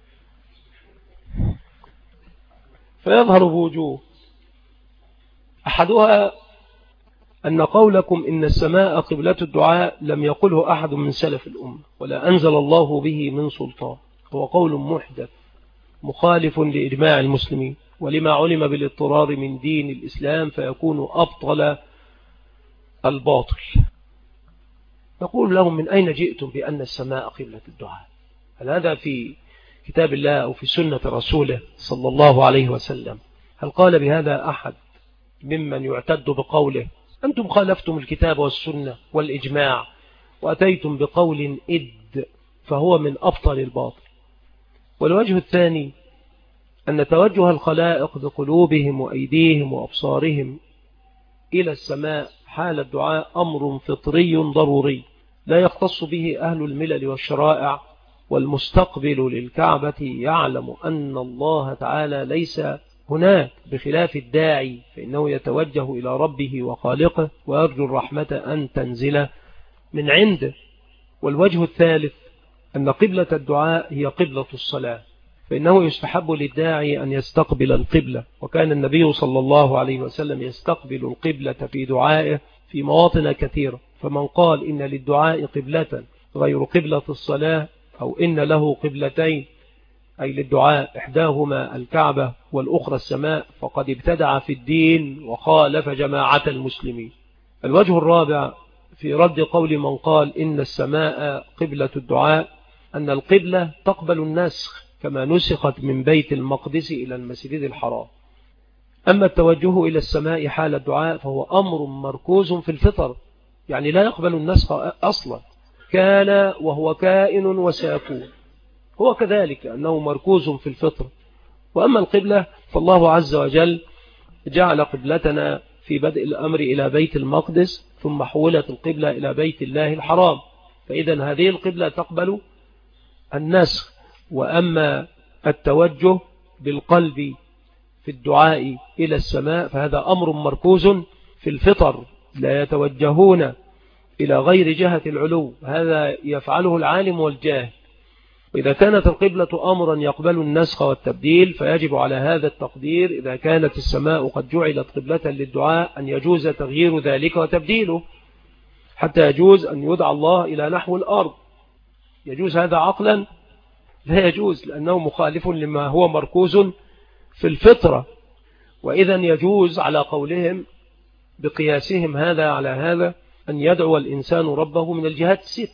فيظهر بوجوه، أحدها أن قولكم إن السماء قبلة الدعاء لم يقله أحد من سلف الأمة ولا أنزل الله به من سلطان، هو قول محدث مخالف لإجماع المسلمين ولما علم بالاضطرار من دين الإسلام فيكون أبطل الباطل. نقول لهم من أين جئتم بأن السماء قبلة الدعاء؟ هل هذا في كتاب الله أو في سنة رسوله صلى الله عليه وسلم؟ هل قال بهذا أحد ممن يعتد بقوله؟ أنتم خالفتم الكتاب والسنة والإجماع وأتيتم بقول إد، فهو من أبطل الباطل. والوجه الثاني أن توجه الخلائق بقلوبهم وأيديهم وأبصارهم إلى السماء حال الدعاء أمر فطري ضروري لا يختص به أهل الملل والشرائع، والمستقبل للكعبة يعلم أن الله تعالى ليس هناك بخلاف الداعي، فإنه يتوجه إلى ربه وخالقه ويرجو الرحمة أن تنزل من عنده. والوجه الثالث أن قبلة الدعاء هي قبلة الصلاة، فإنه يستحب للداعي أن يستقبل القبلة، وكان النبي صلى الله عليه وسلم يستقبل القبلة في دعائه في مواطن كثيرة. فمن قال إن للدعاء قبلة غير قبلة الصلاة، أو إن له قبلتين أي للدعاء إحداهما الكعبة والأخرى السماء، فقد ابتدع في الدين وخالف جماعة المسلمين. الوجه الرابع في رد قول من قال إن السماء قبلة الدعاء أن القبلة تقبل النسخ كما نسخت من بيت المقدس إلى المسجد الحرام. أما التوجه إلى السماء حال الدعاء فهو أمر مركوز في الفطر، يعني لا يقبل النسخ أصلا، كان وهو كائن وسيكون، هو كذلك أنه مركوز في الفطر. وأما القبلة فالله عز وجل جعل قبلتنا في بدء الأمر إلى بيت المقدس، ثم حولت القبلة إلى بيت الله الحرام، فإذا هذه القبلة تقبل النسخ. وأما التوجه بالقلب في الدعاء إلى السماء فهذا أمر مركوز في الفطر، لا يتوجهون إلى غير جهة العلو، هذا يفعله العالم والجاهل. وإذا كانت القبلة أمرا يقبل النسخ والتبديل فيجب على هذا التقدير إذا كانت السماء قد جعلت قبلة للدعاء أن يجوز تغيير ذلك وتبديله، حتى يجوز أن يدعى الله إلى نحو الأرض. يجوز هذا عقلا؟ لا يجوز، لأنه مخالف لما هو مركوز في الفطرة. وإذا يجوز على قولهم بقياسهم هذا على هذا أن يدعو الإنسان ربه من الجهات الست،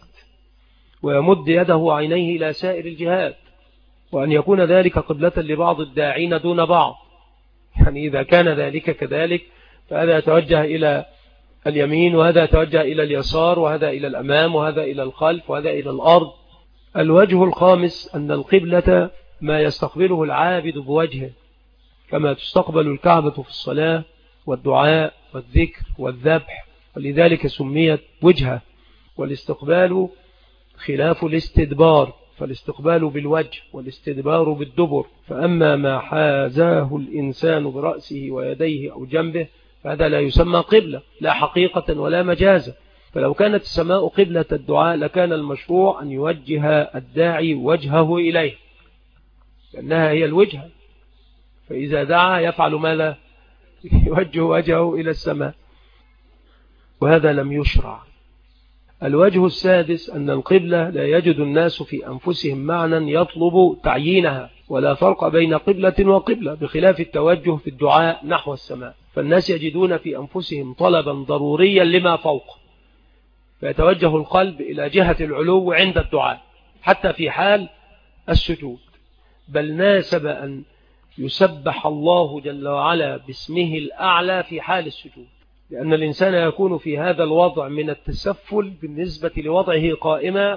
ويمد يده عينيه إلى سائر الجهات، وأن يكون ذلك قبلة لبعض الداعين دون بعض. يعني إذا كان ذلك كذلك فهذا يتوجه إلى اليمين، وهذا يتوجه إلى اليسار، وهذا إلى الأمام، وهذا إلى الخلف، وهذا إلى الأرض. الوجه الخامس أن القبلة ما يستقبله العابد بوجهه، كما تستقبل الكعبة في الصلاة والدعاء والذكر والذبح، ولذلك سميت وجهة. والاستقبال خلاف الاستدبار، فالاستقبال بالوجه والاستدبار بالدبر. فأما ما حازاه الإنسان برأسه ويديه أو جنبه فهذا لا يسمى قبلة، لا حقيقة ولا مجازة. فلو كانت السماء قبلة الدعاء لكان المشروع أن يوجه الداعي وجهه إليه، لأنها هي الوجهة، فإذا دعا يفعل ماذا؟ يوجه وجهه إلى السماء، وهذا لم يشرع. الوجه السادس أن القبلة لا يجد الناس في أنفسهم معنى يطلب تعيينها، ولا فرق بين قبلة وقبلة، بخلاف التوجه في الدعاء نحو السماء، فالناس يجدون في أنفسهم طلبا ضروريا لما فوق، فيتوجه القلب إلى جهة العلو عند الدعاء حتى في حال السجود. بل ناسب أن يسبح الله جل وعلا باسمه الأعلى في حال السجود، لأن الإنسان يكون في هذا الوضع من التسفل بالنسبة لوضعه قائما،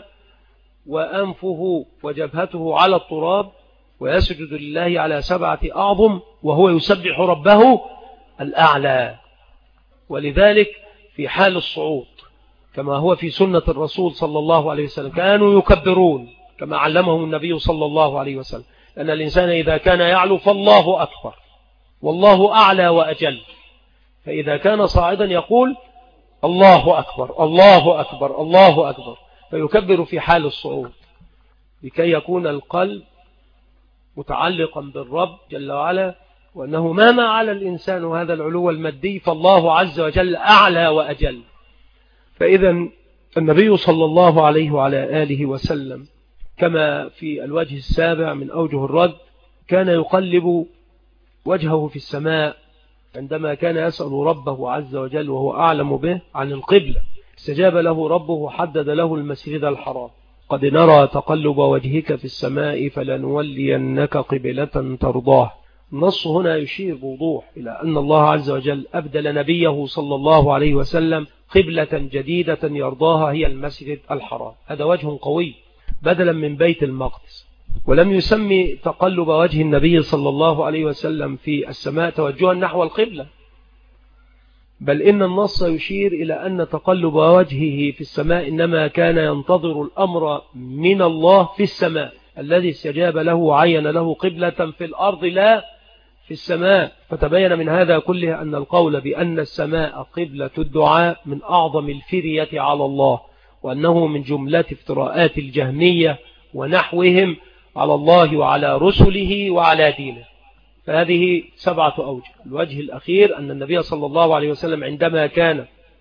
وأنفه وجبهته على التراب، ويسجد لله على 7 أعظم وهو يسبح ربه الأعلى. ولذلك في حال الصعود كما هو في سنة الرسول صلى الله عليه وسلم كانوا يكبرون كما علمهم النبي صلى الله عليه وسلم، لأن الإنسان إذا كان يعلو فالله أكبر والله أعلى وأجل، فإذا كان صاعدا يقول الله أكبر الله أكبر الله أكبر، فيكبر في حال الصعود لكي يكون القلب متعلقا بالرب جل وعلا، وأنه ما على الإنسان هذا العلو المادي فالله عز وجل أعلى وأجل. فإذا النبي صلى الله عليه وعلى آله وسلم كما في الوجه السابع من أوجه الرد كان يقلب وجهه في السماء عندما كان يسأل ربه عز وجل وهو أعلم به عن القبلة، استجاب له ربه حدد له المسجد الحرام. قد نرى تقلب وجهك في السماء فلنولينك قبلة ترضاه. النص هنا يشير بوضوح إلى أن الله عز وجل أبدل نبيه صلى الله عليه وسلم قبلة جديدة يرضاها هي المسجد الحرام، هذا وجه قوي بدلا من بيت المقدس. ولم يسمي تقلب وجه النبي صلى الله عليه وسلم في السماء توجها نحو القبلة، بل إن النص يشير إلى أن تقلب وجهه في السماء إنما كان ينتظر الأمر من الله في السماء الذي استجاب له وعين له قبلة في الأرض لا في السماء. فتبين من هذا كله أن القول بأن السماء قبلة الدعاء من أعظم الفرية على الله، وأنه من جملة افتراءات الجهمية ونحوهم على الله وعلى رسله وعلى دينه. فهذه 7 أوجه. الوجه الأخير أن النبي صلى الله عليه وسلم عندما كان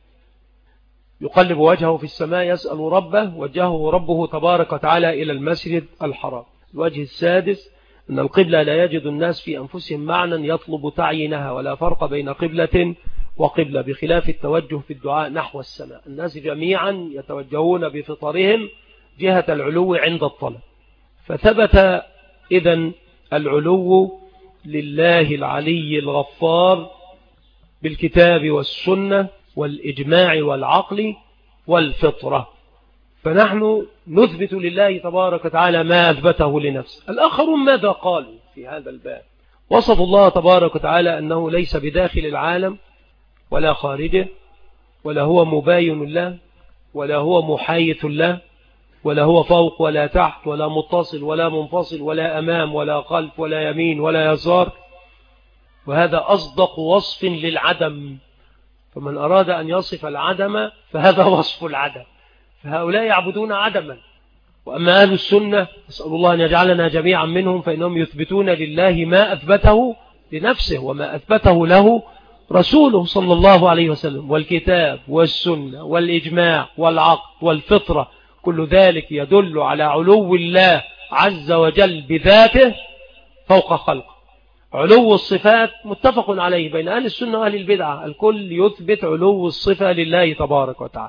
يقلب وجهه في السماء يسأل ربه وجهه ربه تبارك وتعالى إلى المسجد الحرام. الوجه السادس أن القبلة لا يجد الناس في أنفسهم معنى يطلب تعيينها، ولا فرق بين قبلة وقبلة، بخلاف التوجه في الدعاء نحو السماء. الناس جميعا يتوجهون بفطرهم جهة العلو عند الطلب. فثبت إذن العلو لله العلي الغفار بالكتاب والسنة والإجماع والعقل والفطرة. فنحن نثبت لله تبارك وتعالى ما أثبته لنفسه. الآخرون ماذا قالوا في هذا الباب؟ وصفوا الله تبارك وتعالى أنه ليس بداخل العالم ولا خارجه، ولا هو مباين له، ولا هو محايث له، ولا هو فوق ولا تحت، ولا متصل ولا منفصل، ولا أمام ولا خلف، ولا يمين ولا يسار. وهذا أصدق وصف للعدم، فمن أراد أن يصف العدم فهذا وصف العدم. فهؤلاء يعبدون عدما. وأما أهل السنة نسأل الله أن يجعلنا جميعا منهم، فإنهم يثبتون لله ما أثبته لنفسه وما أثبته له رسوله صلى الله عليه وسلم، والكتاب والسنة والإجماع والعقل والفطرة، كل ذلك يدل على علو الله عز وجل بذاته فوق خلقه. علو الصفات متفق عليه بين أهل السنة وأهل البدعة، الكل يثبت علو الصفة لله تبارك وتعالى،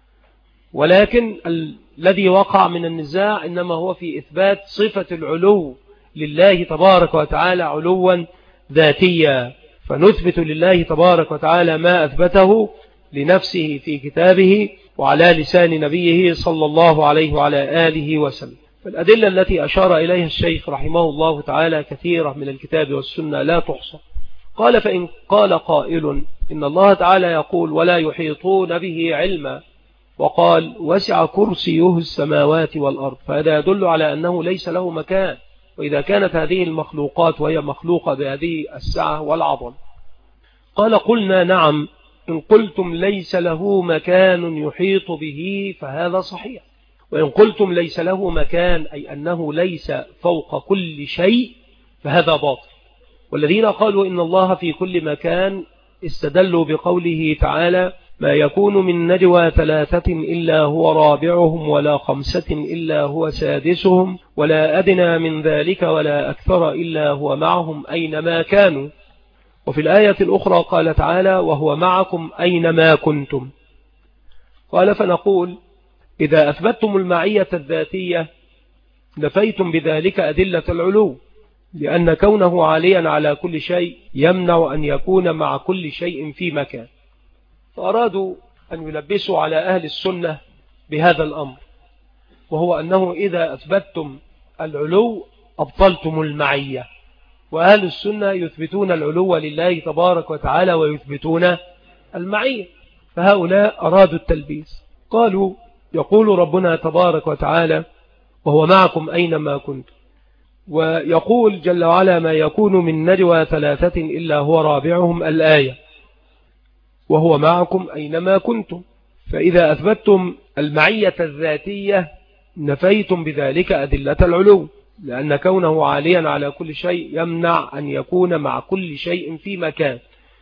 ولكن الذي وقع من النزاع إنما هو في إثبات صفة العلو لله تبارك وتعالى علوا ذاتيا. فنثبت لله تبارك وتعالى ما أثبته لنفسه في كتابه وعلى لسان نبيه صلى الله عليه وعلى آله وسلم. فالأدلة التي أشار إليها الشيخ رحمه الله تعالى كثيرة من الكتاب والسنة لا تحصى. قال: فإن قال قائل إن الله تعالى يقول ولا يحيطون به علما، وقال وسع كرسيه السماوات والأرض، فهذا يدل على أنه ليس له مكان. وإذا كانت هذه المخلوقات وهي مخلوقة بهذه السعة والعظم، قال: قلنا نعم، إن قلتم ليس له مكان يحيط به فهذا صحيح، وإن قلتم ليس له مكان أي أنه ليس فوق كل شيء فهذا باطل. والذين قالوا إن الله في كل مكان استدلوا بقوله تعالى: ما يكون من نجوى 3 إلا هو رابعهم ولا 5 إلا هو سادسهم ولا أدنى من ذلك ولا أكثر إلا هو معهم أينما كانوا. وفي الآية الأخرى قال تعالى: وهو معكم أينما كنتم. قال: فنقول إذا أثبتتم المعية الذاتية نفيتم بذلك أدلة العلو، لأن كونه عاليا على كل شيء يمنع أن يكون مع كل شيء في مكان. فأرادوا أن يلبسوا على أهل السنة بهذا الأمر، وهو أنه إذا أثبتتم العلو أبطلتم المعية، وأهل السنة يثبتون العلو لله تبارك وتعالى ويثبتون المعية. فهؤلاء أرادوا التلبيس. قالوا: يقول ربنا تبارك وتعالى: وهو معكم أينما كنتم، ويقول جل وعلا: ما يكون من نجوى 3 إلا هو رابعهم، الآية، وهو معكم أينما كنتم. فإذا أثبتتم المعية الذاتية نفيتم بذلك أدلة العلو، لأن كونه عاليا على كل شيء يمنع أن يكون مع كل شيء في مكان.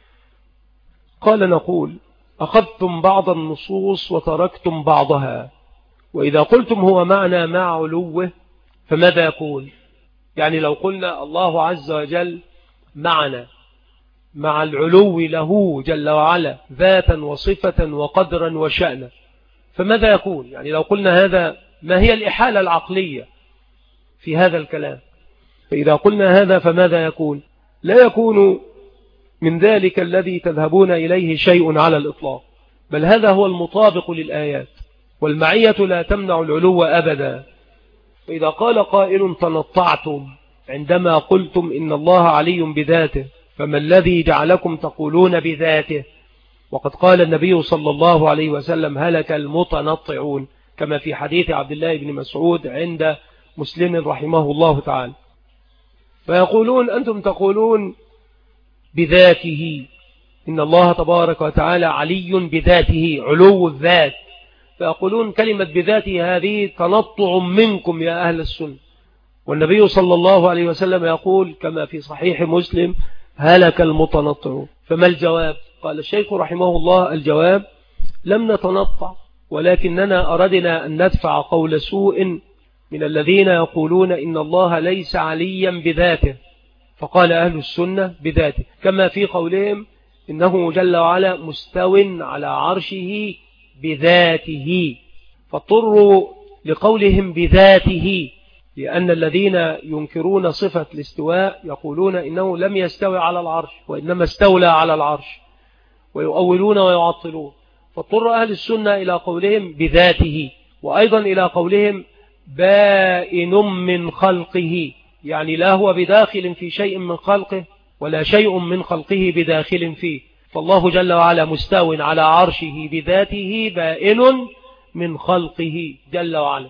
قال: نقول: أخذتم بعض النصوص وتركتم بعضها. وإذا قلتم هو معنا مع علوه فماذا يقول؟ يعني لو قلنا الله عز وجل معنا مع العلو له جل وعلا ذاتا وصفة وقدرا وشأنا، فماذا يقول؟ يعني لو قلنا هذا، ما هي الإحالة العقلية في هذا الكلام؟ فإذا قلنا هذا فماذا يقول؟ لا يكون من ذلك الذي تذهبون إليه شيء على الإطلاق، بل هذا هو المطابق للآيات. والمعية لا تمنع العلو أبدا، فإذا قال قائل تنطعتم عندما قلتم إن الله علي بذاته، فما الذي جعلكم تقولون بذاته؟ وقد قال النبي صلى الله عليه وسلم هلك المتنطعون، كما في حديث عبد الله بن مسعود عند مسلم رحمه الله تعالى. فيقولون أنتم تقولون بذاته، إن الله تبارك وتعالى علي بذاته، علو الذات، فيقولون كلمة بذاته هذه تنطع منكم يا أهل السنة. والنبي صلى الله عليه وسلم يقول كما في صحيح مسلم هلك المتنطعون. فما الجواب؟ قال الشيخ رحمه الله الجواب لم نتنطع، ولكننا أردنا أن ندفع قول سوء من الذين يقولون إن الله ليس عليا بذاته، فقال أهل السنة بذاته، كما في قولهم إنه جل وعلا مستو على عرشه بذاته، فاضطروا لقولهم بذاته، لأن الذين ينكرون صفة الاستواء يقولون إنه لم يستوي على العرش وإنما استولى على العرش، ويؤولون ويعطلون. فاضطر أهل السنة إلى قولهم بذاته، وأيضا إلى قولهم بائن من خلقه، يعني لا هو بداخل في شيء من خلقه ولا شيء من خلقه بداخل فيه، فالله جل وعلا مستو على عرشه بذاته بائن من خلقه جل وعلا.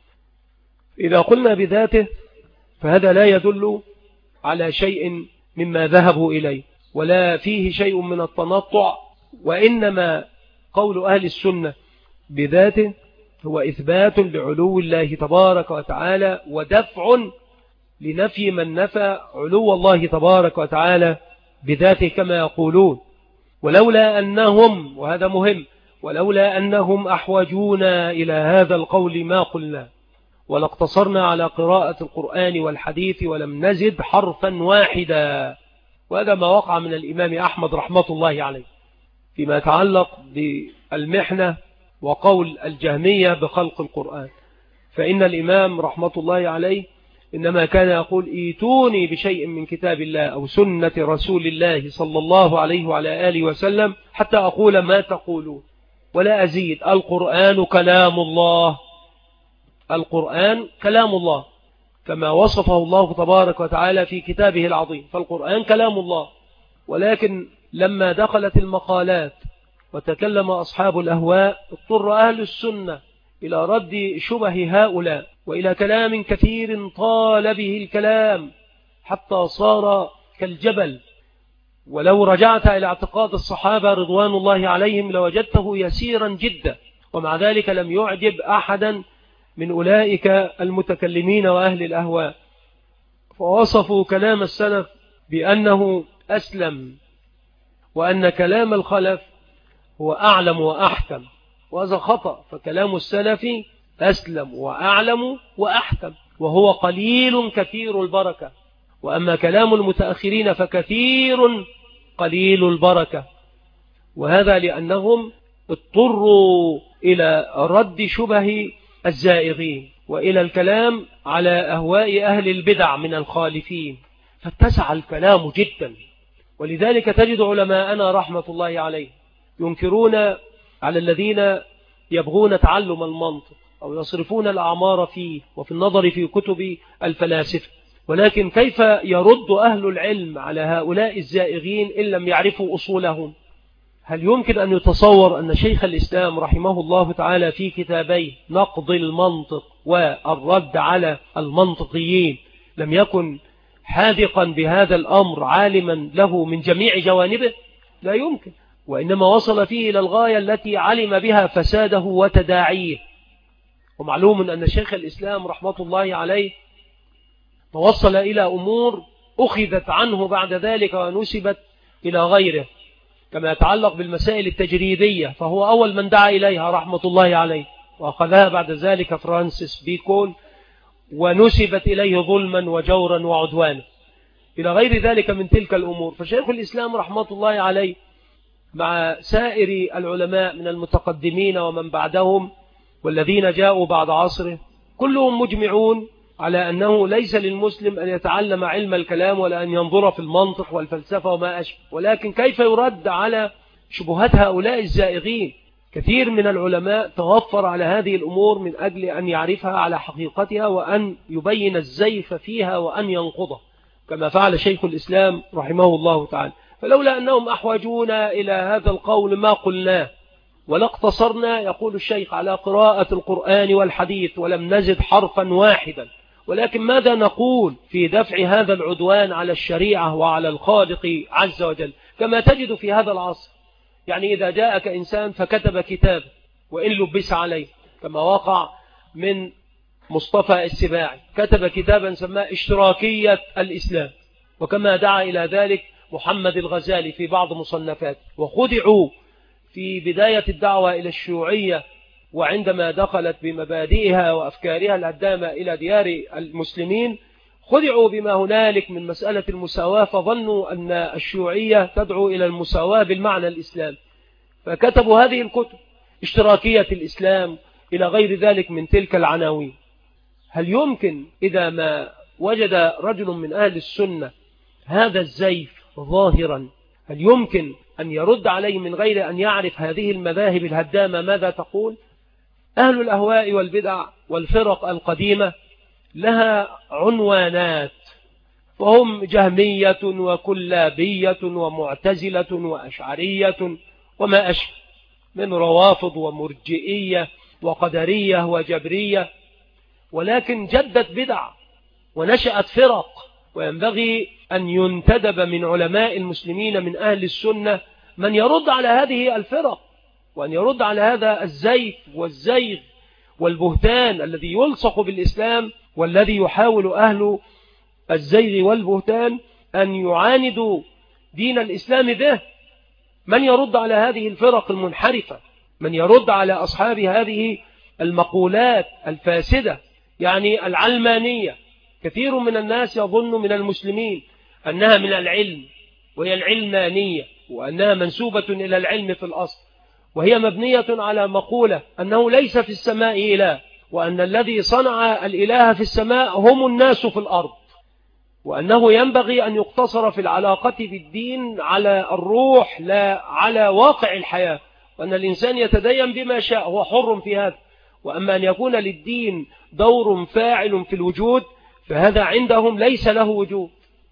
إذا قلنا بذاته فهذا لا يدل على شيء مما ذهبوا إليه ولا فيه شيء من التنطع، وإنما قول أهل السنة بذاته هو إثبات لعلو الله تبارك وتعالى ودفع لنفي من نفى علو الله تبارك وتعالى بذاته كما يقولون. ولولا أنهم، وهذا مهم، ولولا أنهم أحوجونا إلى هذا القول ما قلنا، ولاقتصرنا على قراءة القرآن والحديث ولم نزد حرفا واحدا. وهذا ما وقع من الإمام أحمد رحمة الله عليه فيما يتعلق بالمحنة وقول الجهمية بخلق القرآن. فإن الإمام رحمة الله عليه إنما كان يقول ايتوني بشيء من كتاب الله أو سنة رسول الله صلى الله عليه وعلى آله وسلم حتى أقول ما تقولون ولا أزيد. القرآن كلام الله، القرآن كلام الله كما وصفه الله تبارك وتعالى في كتابه العظيم، فالقرآن كلام الله. ولكن لما دخلت المقالات وتكلم أصحاب الأهواء اضطر أهل السنة إلى رد شبه هؤلاء وإلى كلام كثير طال به الكلام حتى صار كالجبل. ولو رجعت إلى اعتقاد الصحابة رضوان الله عليهم لوجدته يسيرا جدا، ومع ذلك لم يعجب أحدا من أولئك المتكلمين وأهل الأهواء، فوصفوا كلام السلف بأنه أسلم، وأن كلام الخلف هو أعلم وأحكم، وهذا خطأ. فكلام السلف أسلم وأعلم وأحكم، وهو قليل كثير البركة، وأما كلام المتأخرين فكثير قليل البركة. وهذا لأنهم اضطروا إلى رد شبه الزائغين وإلى الكلام على أهواء أهل البدع من الخالفين، فاتسع الكلام جدا. ولذلك تجد علماءنا رحمة الله عليه ينكرون على الذين يبغون تعلم المنطق أو يصرفون الأعمار فيه وفي النظر في كتب الفلاسفة، ولكن كيف يرد أهل العلم على هؤلاء الزائغين إن لم يعرفوا أصولهم؟ هل يمكن أن يتصور أن شيخ الإسلام رحمه الله تعالى في كتابيه نقض المنطق والرد على المنطقيين لم يكن حاذقا بهذا الأمر عالما له من جميع جوانبه؟ لا يمكن، وإنما وصل فيه إلى الغاية التي علم بها فساده وتداعيه. ومعلوم أن شيخ الإسلام رحمة الله عليه توصل إلى أمور أخذت عنه بعد ذلك ونسبت إلى غيره، كما يتعلق بالمسائل التجريدية، فهو أول من دعا إليها رحمة الله عليه، وأخذها بعد ذلك فرانسيس بيكون ونسبت إليه ظلما وجورا وعدوانا إلى غير ذلك من تلك الأمور. فشيخ الإسلام رحمة الله عليه مع سائر العلماء من المتقدمين ومن بعدهم والذين جاءوا بعد عصره كلهم مجمعون على أنه ليس للمسلم أن يتعلم علم الكلام ولا أن ينظر في المنطق والفلسفة وما أشبه، ولكن كيف يرد على شبهات هؤلاء الزائغين؟ كثير من العلماء توفر على هذه الأمور من أجل أن يعرفها على حقيقتها وأن يبين الزيف فيها وأن ينقضه، كما فعل شيخ الإسلام رحمه الله تعالى. فلولا أنهم أحوجونا إلى هذا القول ما قلناه، ولا اقتصرنا يقول الشيخ على قراءة القرآن والحديث ولم نزد حرفا واحدا. ولكن ماذا نقول في دفع هذا العدوان على الشريعة وعلى الخالق عز وجل؟ كما تجد في هذا العصر، يعني إذا جاءك إنسان فكتب كتاب وإن لبس عليه، كما وقع من مصطفى السباعي، كتب كتابا سماه اشتراكية الإسلام، وكما دعا إلى ذلك محمد الغزالي في بعض مصنفاته، وخدعوا في بداية الدعوة إلى الشيوعية، وعندما دخلت بمبادئها وأفكارها الهدامة إلى ديار المسلمين خدعوا بما هنالك من مسألة المساواة، فظنوا أن الشيوعية تدعو إلى المساواة بالمعنى الإسلام، فكتبوا هذه الكتب اشتراكية الإسلام إلى غير ذلك من تلك العناوين. هل يمكن إذا ما وجد رجل من أهل السنة هذا الزيف ظاهرا، هل يمكن أن يرد عليه من غير أن يعرف هذه المذاهب الهدامة ماذا تقول؟ أهل الأهواء والبدع والفرق القديمة لها عنوانات، فهم جهمية وكلابية ومعتزلة وأشعرية وما أشبه من روافض ومرجئية وقدرية وجبرية، ولكن جدت بدع ونشأت فرق، وينبغي أن ينتدب من علماء المسلمين من أهل السنة من يرد على هذه الفرق، وأن يرد على هذا الزيف والزيغ والبهتان الذي يلصق بالإسلام، والذي يحاول أهل الزيغ والبهتان أن يعاندوا دين الإسلام به. من يرد على هذه الفرق المنحرفة؟ من يرد على أصحاب هذه المقولات الفاسدة؟ يعني العلمانية، كثير من الناس يظن من المسلمين أنها من العلم، وهي العلمانية، وأنها منسوبة إلى العلم في الأصل، وهي مبنية على مقولة أنه ليس في السماء إله، وأن الذي صنع الإله في السماء هم الناس في الأرض، وأنه ينبغي أن يقتصر في العلاقة بالدين على الروح لا على واقع الحياة، وأن الإنسان يتدين بما شاء، هو حر في هذا. وأما أن يكون للدين دور فاعل في الوجود فهذا عندهم ليس له وجود.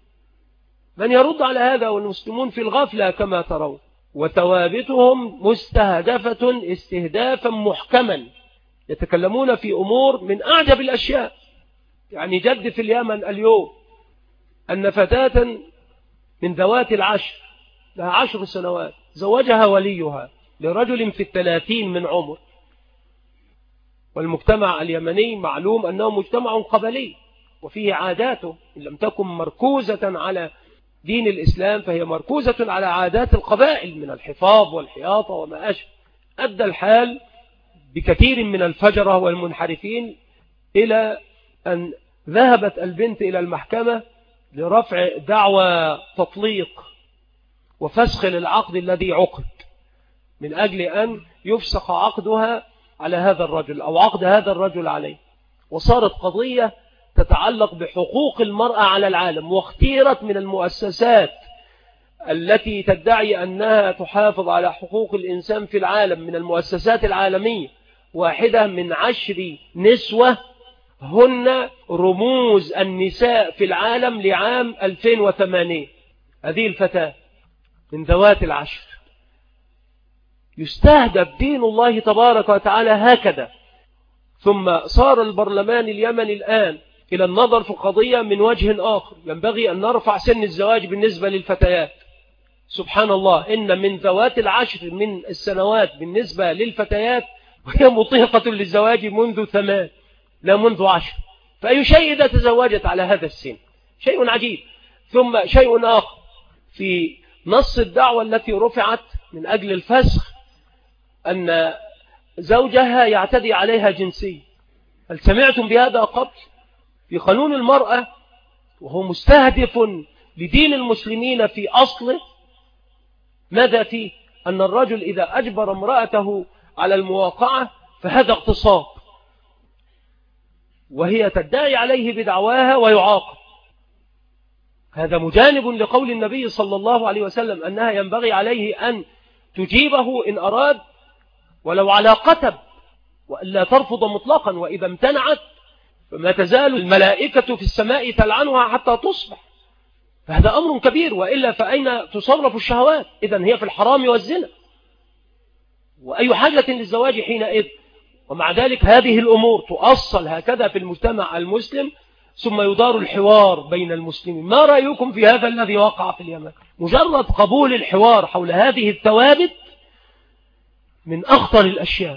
من يرد على هذا؟ والمسلمون في الغفلة كما ترون، وتوابتهم مستهدفة استهدافا محكما، يتكلمون في أمور من أعجب الأشياء. يعني جد في اليمن اليوم أن فتاة من ذوات العشر لها 10 سنوات زوجها وليها لرجل في 30 من عمر، والمجتمع اليمني معلوم أنه مجتمع قبلي وفيه عاداته، إن لم تكن مركوزة على دين الإسلام فهي مركوزة على عادات القبائل من الحفاظ والحياطة وما أشبه. أدى الحال بكثير من الفجرة والمنحرفين إلى أن ذهبت البنت إلى المحكمة لرفع دعوى تطليق وفسخ للعقد الذي عقد، من أجل أن يفسخ عقدها على هذا الرجل أو عقد هذا الرجل عليه. وصارت قضية تتعلق بحقوق المرأة على العالم، واختيرت من المؤسسات التي تدعي أنها تحافظ على حقوق الإنسان في العالم من المؤسسات العالمية واحدة من 10 نسوة هن رموز النساء في العالم لعام 2008. هذه الفتاة من ذوات العشر يستهدف دين الله تبارك وتعالى هكذا. ثم صار البرلمان اليمني الآن إلى النظر في القضية من وجه آخر، ينبغي أن نرفع سن الزواج بالنسبة للفتيات. سبحان الله، إن من ذوات العشر من السنوات بالنسبة للفتيات وهي مطيقة للزواج منذ 8 لا منذ 10، فأي شيء إذا تزوجت على هذا السن؟ شيء عجيب. ثم شيء آخر في نص الدعوة التي رفعت من أجل الفسخ، أن زوجها يعتدي عليها جنسيا. هل سمعتم بهذا قبل؟ في قانون المرأة، وهو مستهدف لدين المسلمين في أصله، ماذا فيه؟ أن الرجل إذا أجبر امرأته على المواقعة فهذا اغتصاب، وهي تدعي عليه بدعواها ويعاقب. هذا مجانب لقول النبي صلى الله عليه وسلم أنها ينبغي عليه أن تجيبه إن أراد ولو على قتب، وألا ترفض مطلقا، وإذا امتنعت فما تزال الملائكة في السماء تلعنها حتى تصبح. فهذا أمر كبير، وإلا فأين تصرف الشهوات؟ إذن هي في الحرام والزنا، وأي حاجة للزواج حينئذ؟ ومع ذلك هذه الأمور تؤصل هكذا في المجتمع المسلم، ثم يدار الحوار بين المسلمين. ما رأيكم في هذا الذي وقع في اليمن؟ مجرد قبول الحوار حول هذه الثوابت من أخطر الأشياء،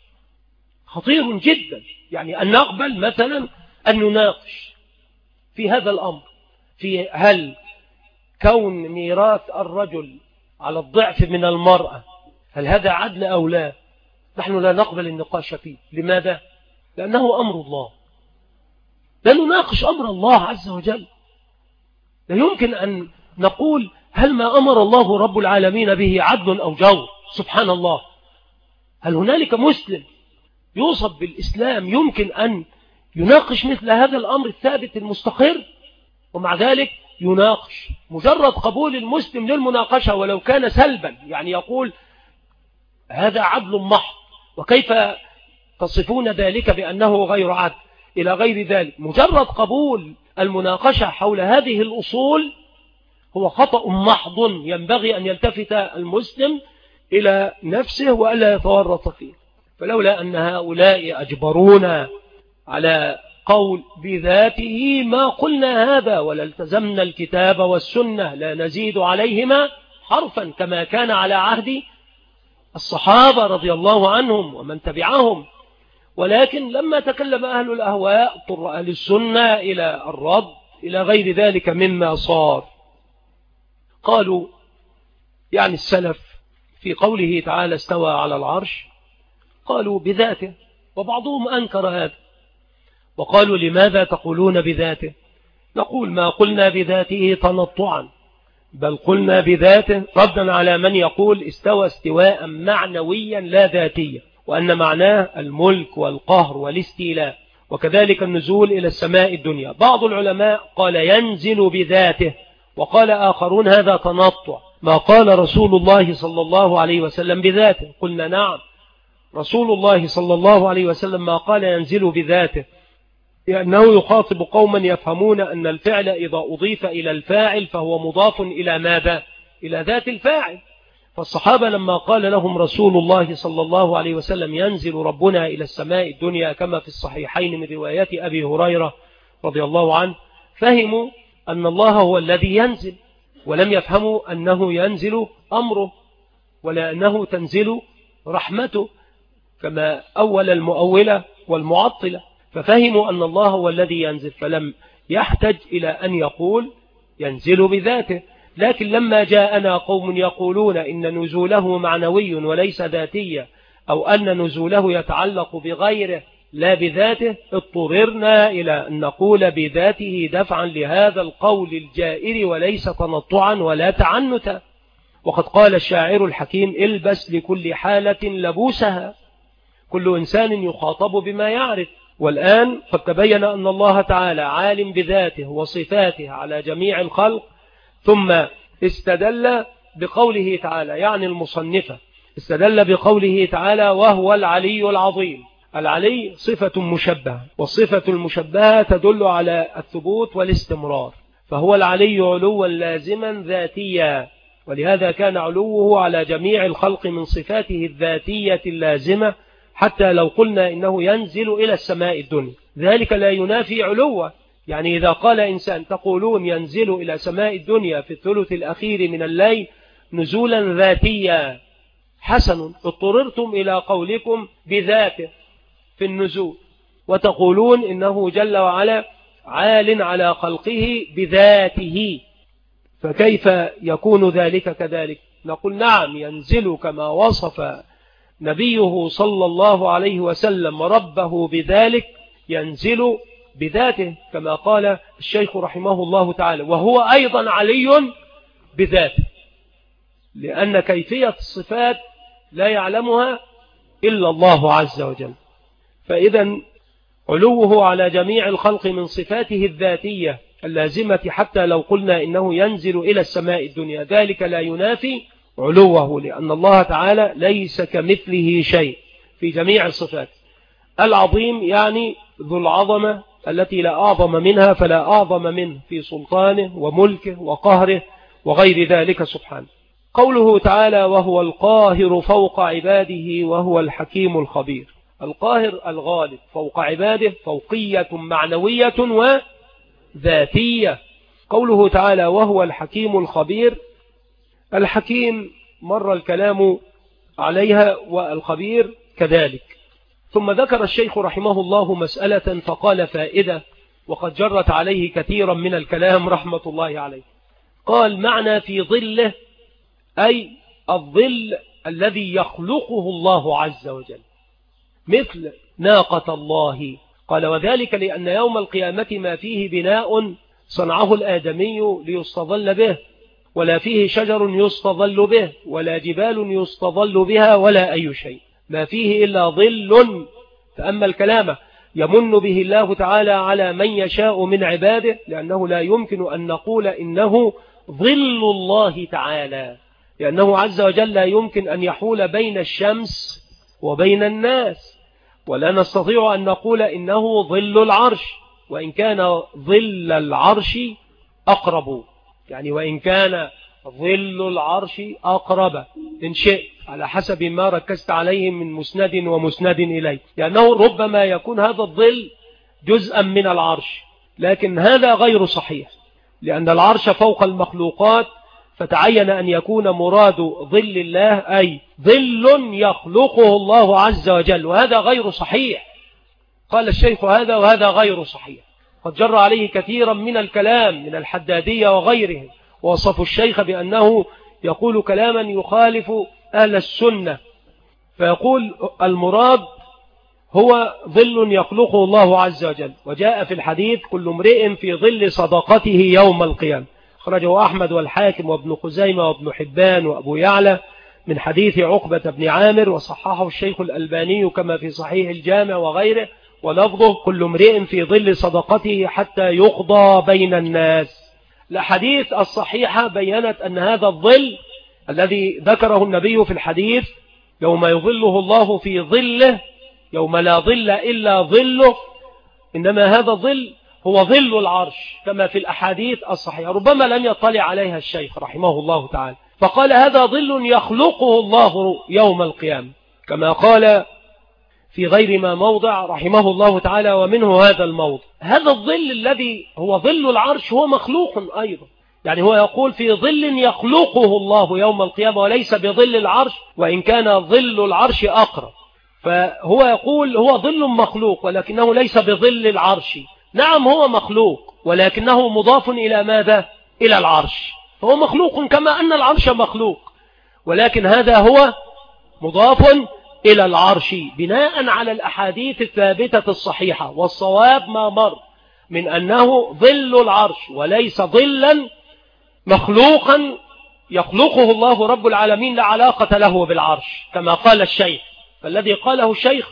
خطير جدا. يعني أن نقبل مثلا أن نناقش في هذا الأمر، في هل كون ميراث الرجل على الضعف من المرأة هل هذا عدل أو لا؟ نحن لا نقبل النقاش فيه. لماذا؟ لأنه أمر الله، لا نناقش أمر الله عز وجل. لا يمكن أن نقول هل ما أمر الله رب العالمين به عدل أو جور. سبحان الله، هل هنالك مسلم يوصف بالإسلام يمكن أن يناقش مثل هذا الأمر الثابت المستقر؟ ومع ذلك يناقش. مجرد قبول المسلم للمناقشة ولو كان سلبا، يعني يقول هذا عدل محض، وكيف تصفون ذلك بأنه غير عدل إلى غير ذلك. مجرد قبول المناقشة حول هذه الأصول هو خطأ محض، ينبغي أن يلتفت المسلم إلى نفسه وألا يتورط فيه. فلولا أن هؤلاء أجبرونا على قول بذاته ما قلنا هذا، ولا التزمنا الكتاب والسنة لا نزيد عليهما حرفا، كما كان على عهد الصحابة رضي الله عنهم ومن تبعهم. ولكن لما تكلم أهل الأهواء اضطر أهل السنة إلى الرد إلى غير ذلك مما صار. قالوا يعني السلف في قوله تعالى استوى على العرش، قالوا بذاته، وبعضهم أنكر هذا وقالوا لماذا تقولون بذاته؟ نقول ما قلنا بذاته تنطعا، بل قلنا بذاته ردا على من يقول استوى استواء معنويا لا ذاتيا، وأن معناه الملك والقهر والاستيلاء، وكذلك النزول إلى السماء الدنيا. بعض العلماء قال ينزل بذاته، وقال آخرون هذا تنطع، ما قال رسول الله صلى الله عليه وسلم بذاته. قلنا نعم، رسول الله صلى الله عليه وسلم ما قال ينزل بذاته، لأنه يخاطب قوما يفهمون أن الفعل إذا أضيف إلى الفاعل فهو مضاف إلى ماذا؟ إلى ذات الفاعل. فالصحابة لما قال لهم رسول الله صلى الله عليه وسلم ينزل ربنا إلى السماء الدنيا كما في الصحيحين من روايات أبي هريرة رضي الله عنه، فهموا أن الله هو الذي ينزل، ولم يفهموا أنه ينزل أمره ولا أنه تنزل رحمته كما أول المؤولة والمعطلة. ففهموا أن الله هو الذي ينزل، فلم يحتج إلى أن يقول ينزل بذاته. لكن لما جاءنا قوم يقولون إن نزوله معنوي وليس ذاتيا، أو أن نزوله يتعلق بغيره لا بذاته، اضطررنا إلى أن نقول بذاته دفعا لهذا القول الجائر وليس تنطعا ولا تعنتا. وقد قال الشاعر الحكيم البس لكل حالة لبوسها، كل إنسان يخاطب بما يعرف. والآن قد تبين أن الله تعالى عالم بذاته وصفاته على جميع الخلق، ثم استدل بقوله تعالى، يعني المصنفة استدل بقوله تعالى وهو العلي العظيم. العلي صفة مشبهة، والصفة المشبهة تدل على الثبوت والاستمرار، فهو العلي علوا لازما ذاتيا، ولهذا كان علوه على جميع الخلق من صفاته الذاتية اللازمة، حتى لو قلنا إنه ينزل إلى السماء الدنيا ذلك لا ينافي علوه. يعني إذا قال إنسان تقولون ينزل إلى سماء الدنيا في الثلث الأخير من الليل نزولا ذاتيا، حسن، اضطررتم إلى قولكم بذاته في النزول، وتقولون إنه جل وعلا عال على خلقه بذاته، فكيف يكون ذلك كذلك؟ نقول نعم، ينزل كما وصف نبيه صلى الله عليه وسلم ربه بذلك، ينزل بذاته كما قال الشيخ رحمه الله تعالى، وهو أيضا علي بذاته، لأن كيفية الصفات لا يعلمها إلا الله عز وجل. فإذا علوه على جميع الخلق من صفاته الذاتية اللازمة، حتى لو قلنا إنه ينزل إلى السماء الدنيا ذلك لا ينافي علوه، لأن الله تعالى ليس كمثله شيء في جميع الصفات. العظيم يعني ذو العظمة التي لا أعظم منها فلا أعظم منه في سلطانه وملكه وقهره وغير ذلك سبحانه. قوله تعالى وهو القاهر فوق عباده وهو الحكيم الخبير. القاهر الغالب فوق عباده، فوقية معنوية وذاتية. قوله تعالى وهو الحكيم الخبير، الحكيم مر الكلام عليها والخبير كذلك. ثم ذكر الشيخ رحمه الله مسألة فقال فائدة وقد جرت عليه كثيرا من الكلام رحمة الله عليه. قال معنى في ظله أي الظل الذي يخلقه الله عز وجل، مثل ناقة الله. قال وذلك لأن يوم القيامة ما فيه بناء صنعه الآدمي ليستظل به، ولا فيه شجر يستظل به، ولا جبال يستظل بها، ولا أي شيء، ما فيه إلا ظل. فأما الكلام يمن به الله تعالى على من يشاء من عباده، لأنه لا يمكن أن نقول إنه ظل الله تعالى، لأنه عز وجل لا يمكن أن يحول بين الشمس وبين الناس، ولا نستطيع أن نقول إنه ظل العرش، وإن كان ظل العرش أقرب، يعني وإن كان ظل العرش أقرب إن شئت، على حسب ما ركزت عليه من مسند ومسند إليه، لأنه ربما يكون هذا الظل جزءا من العرش، لكن هذا غير صحيح، لأن العرش فوق المخلوقات، فتعين أن يكون مراد ظل الله أي ظل يخلقه الله عز وجل، وهذا غير صحيح. قال الشيخ هذا وهذا غير صحيح، قد جر عليه كثيرا من الكلام من الحدادية وغيرهم، ووصفوا الشيخ بأنه يقول كلاما يخالف أهل السنة، فيقول المراد هو ظل يخلقه الله عز وجل. وجاء في الحديث كل امرئ في ظل صدقته يوم القيامة، أخرجه أحمد والحاكم وابن خزيمة وابن حبان وأبو يعلى من حديث عقبة بن عامر، وصححه الشيخ الألباني كما في صحيح الجامع وغيره، ولفظه كل امرئ في ظل صدقته حتى يقضى بين الناس. الأحاديث الصحيحة بيّنت أن هذا الظل الذي ذكره النبي في الحديث يوم يظله الله في ظله يوم لا ظل إلا ظله، إنما هذا الظل هو ظل العرش كما في الأحاديث الصحيحة، ربما لم يطلع عليها الشيخ رحمه الله تعالى، فقال هذا ظل يخلقه الله يوم القيامة، كما قال في غير ما موضع رحمه الله تعالى ومنه هذا الموضع. هذا الظل الذي هو ظل العرش هو مخلوق أيضا، يعني هو يقول في ظل يخلقه الله يوم القيامة وليس بظل العرش، وإن كان ظل العرش أقرب، فهو يقول هو ظل مخلوق ولكنه ليس بظل العرش. نعم هو مخلوق ولكنه مضاف إلى ماذا؟ إلى العرش، هو مخلوق كما أن العرش مخلوق، ولكن هذا هو مضاف إلى العرش بناء على الأحاديث الثابتة الصحيحة، والصواب ما مر من أنه ظل العرش وليس ظلا مخلوقا يخلقه الله رب العالمين لا علاقة له بالعرش كما قال الشيخ. فالذي قاله الشيخ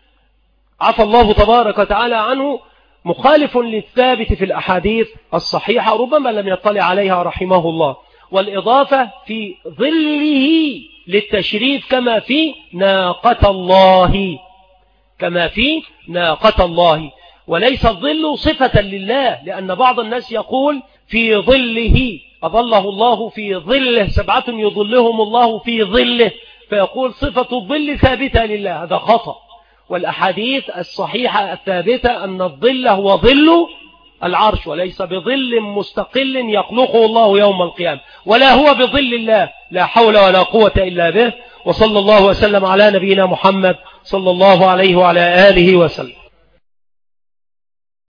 عفى الله تبارك وتعالى عنه مخالف للثابت في الأحاديث الصحيحة، ربما لم يطلع عليها رحمه الله. والإضافة في ظله للتشريف كما في ناقة الله، كما في ناقة الله، وليس الظل صفة لله، لأن بعض الناس يقول في ظله أظله الله في ظله 7 يظلهم الله في ظله، فيقول صفة الظل ثابتة لله، هذا خطأ. والأحاديث الصحيحة الثابتة أن الظل هو ظل العرش وليس بظل مستقل يخلقه الله يوم القيامة، ولا هو بظل الله، لا حول ولا قوة إلا به. وصلى الله وسلم على نبينا محمد صلى الله عليه وعلى آله وسلم.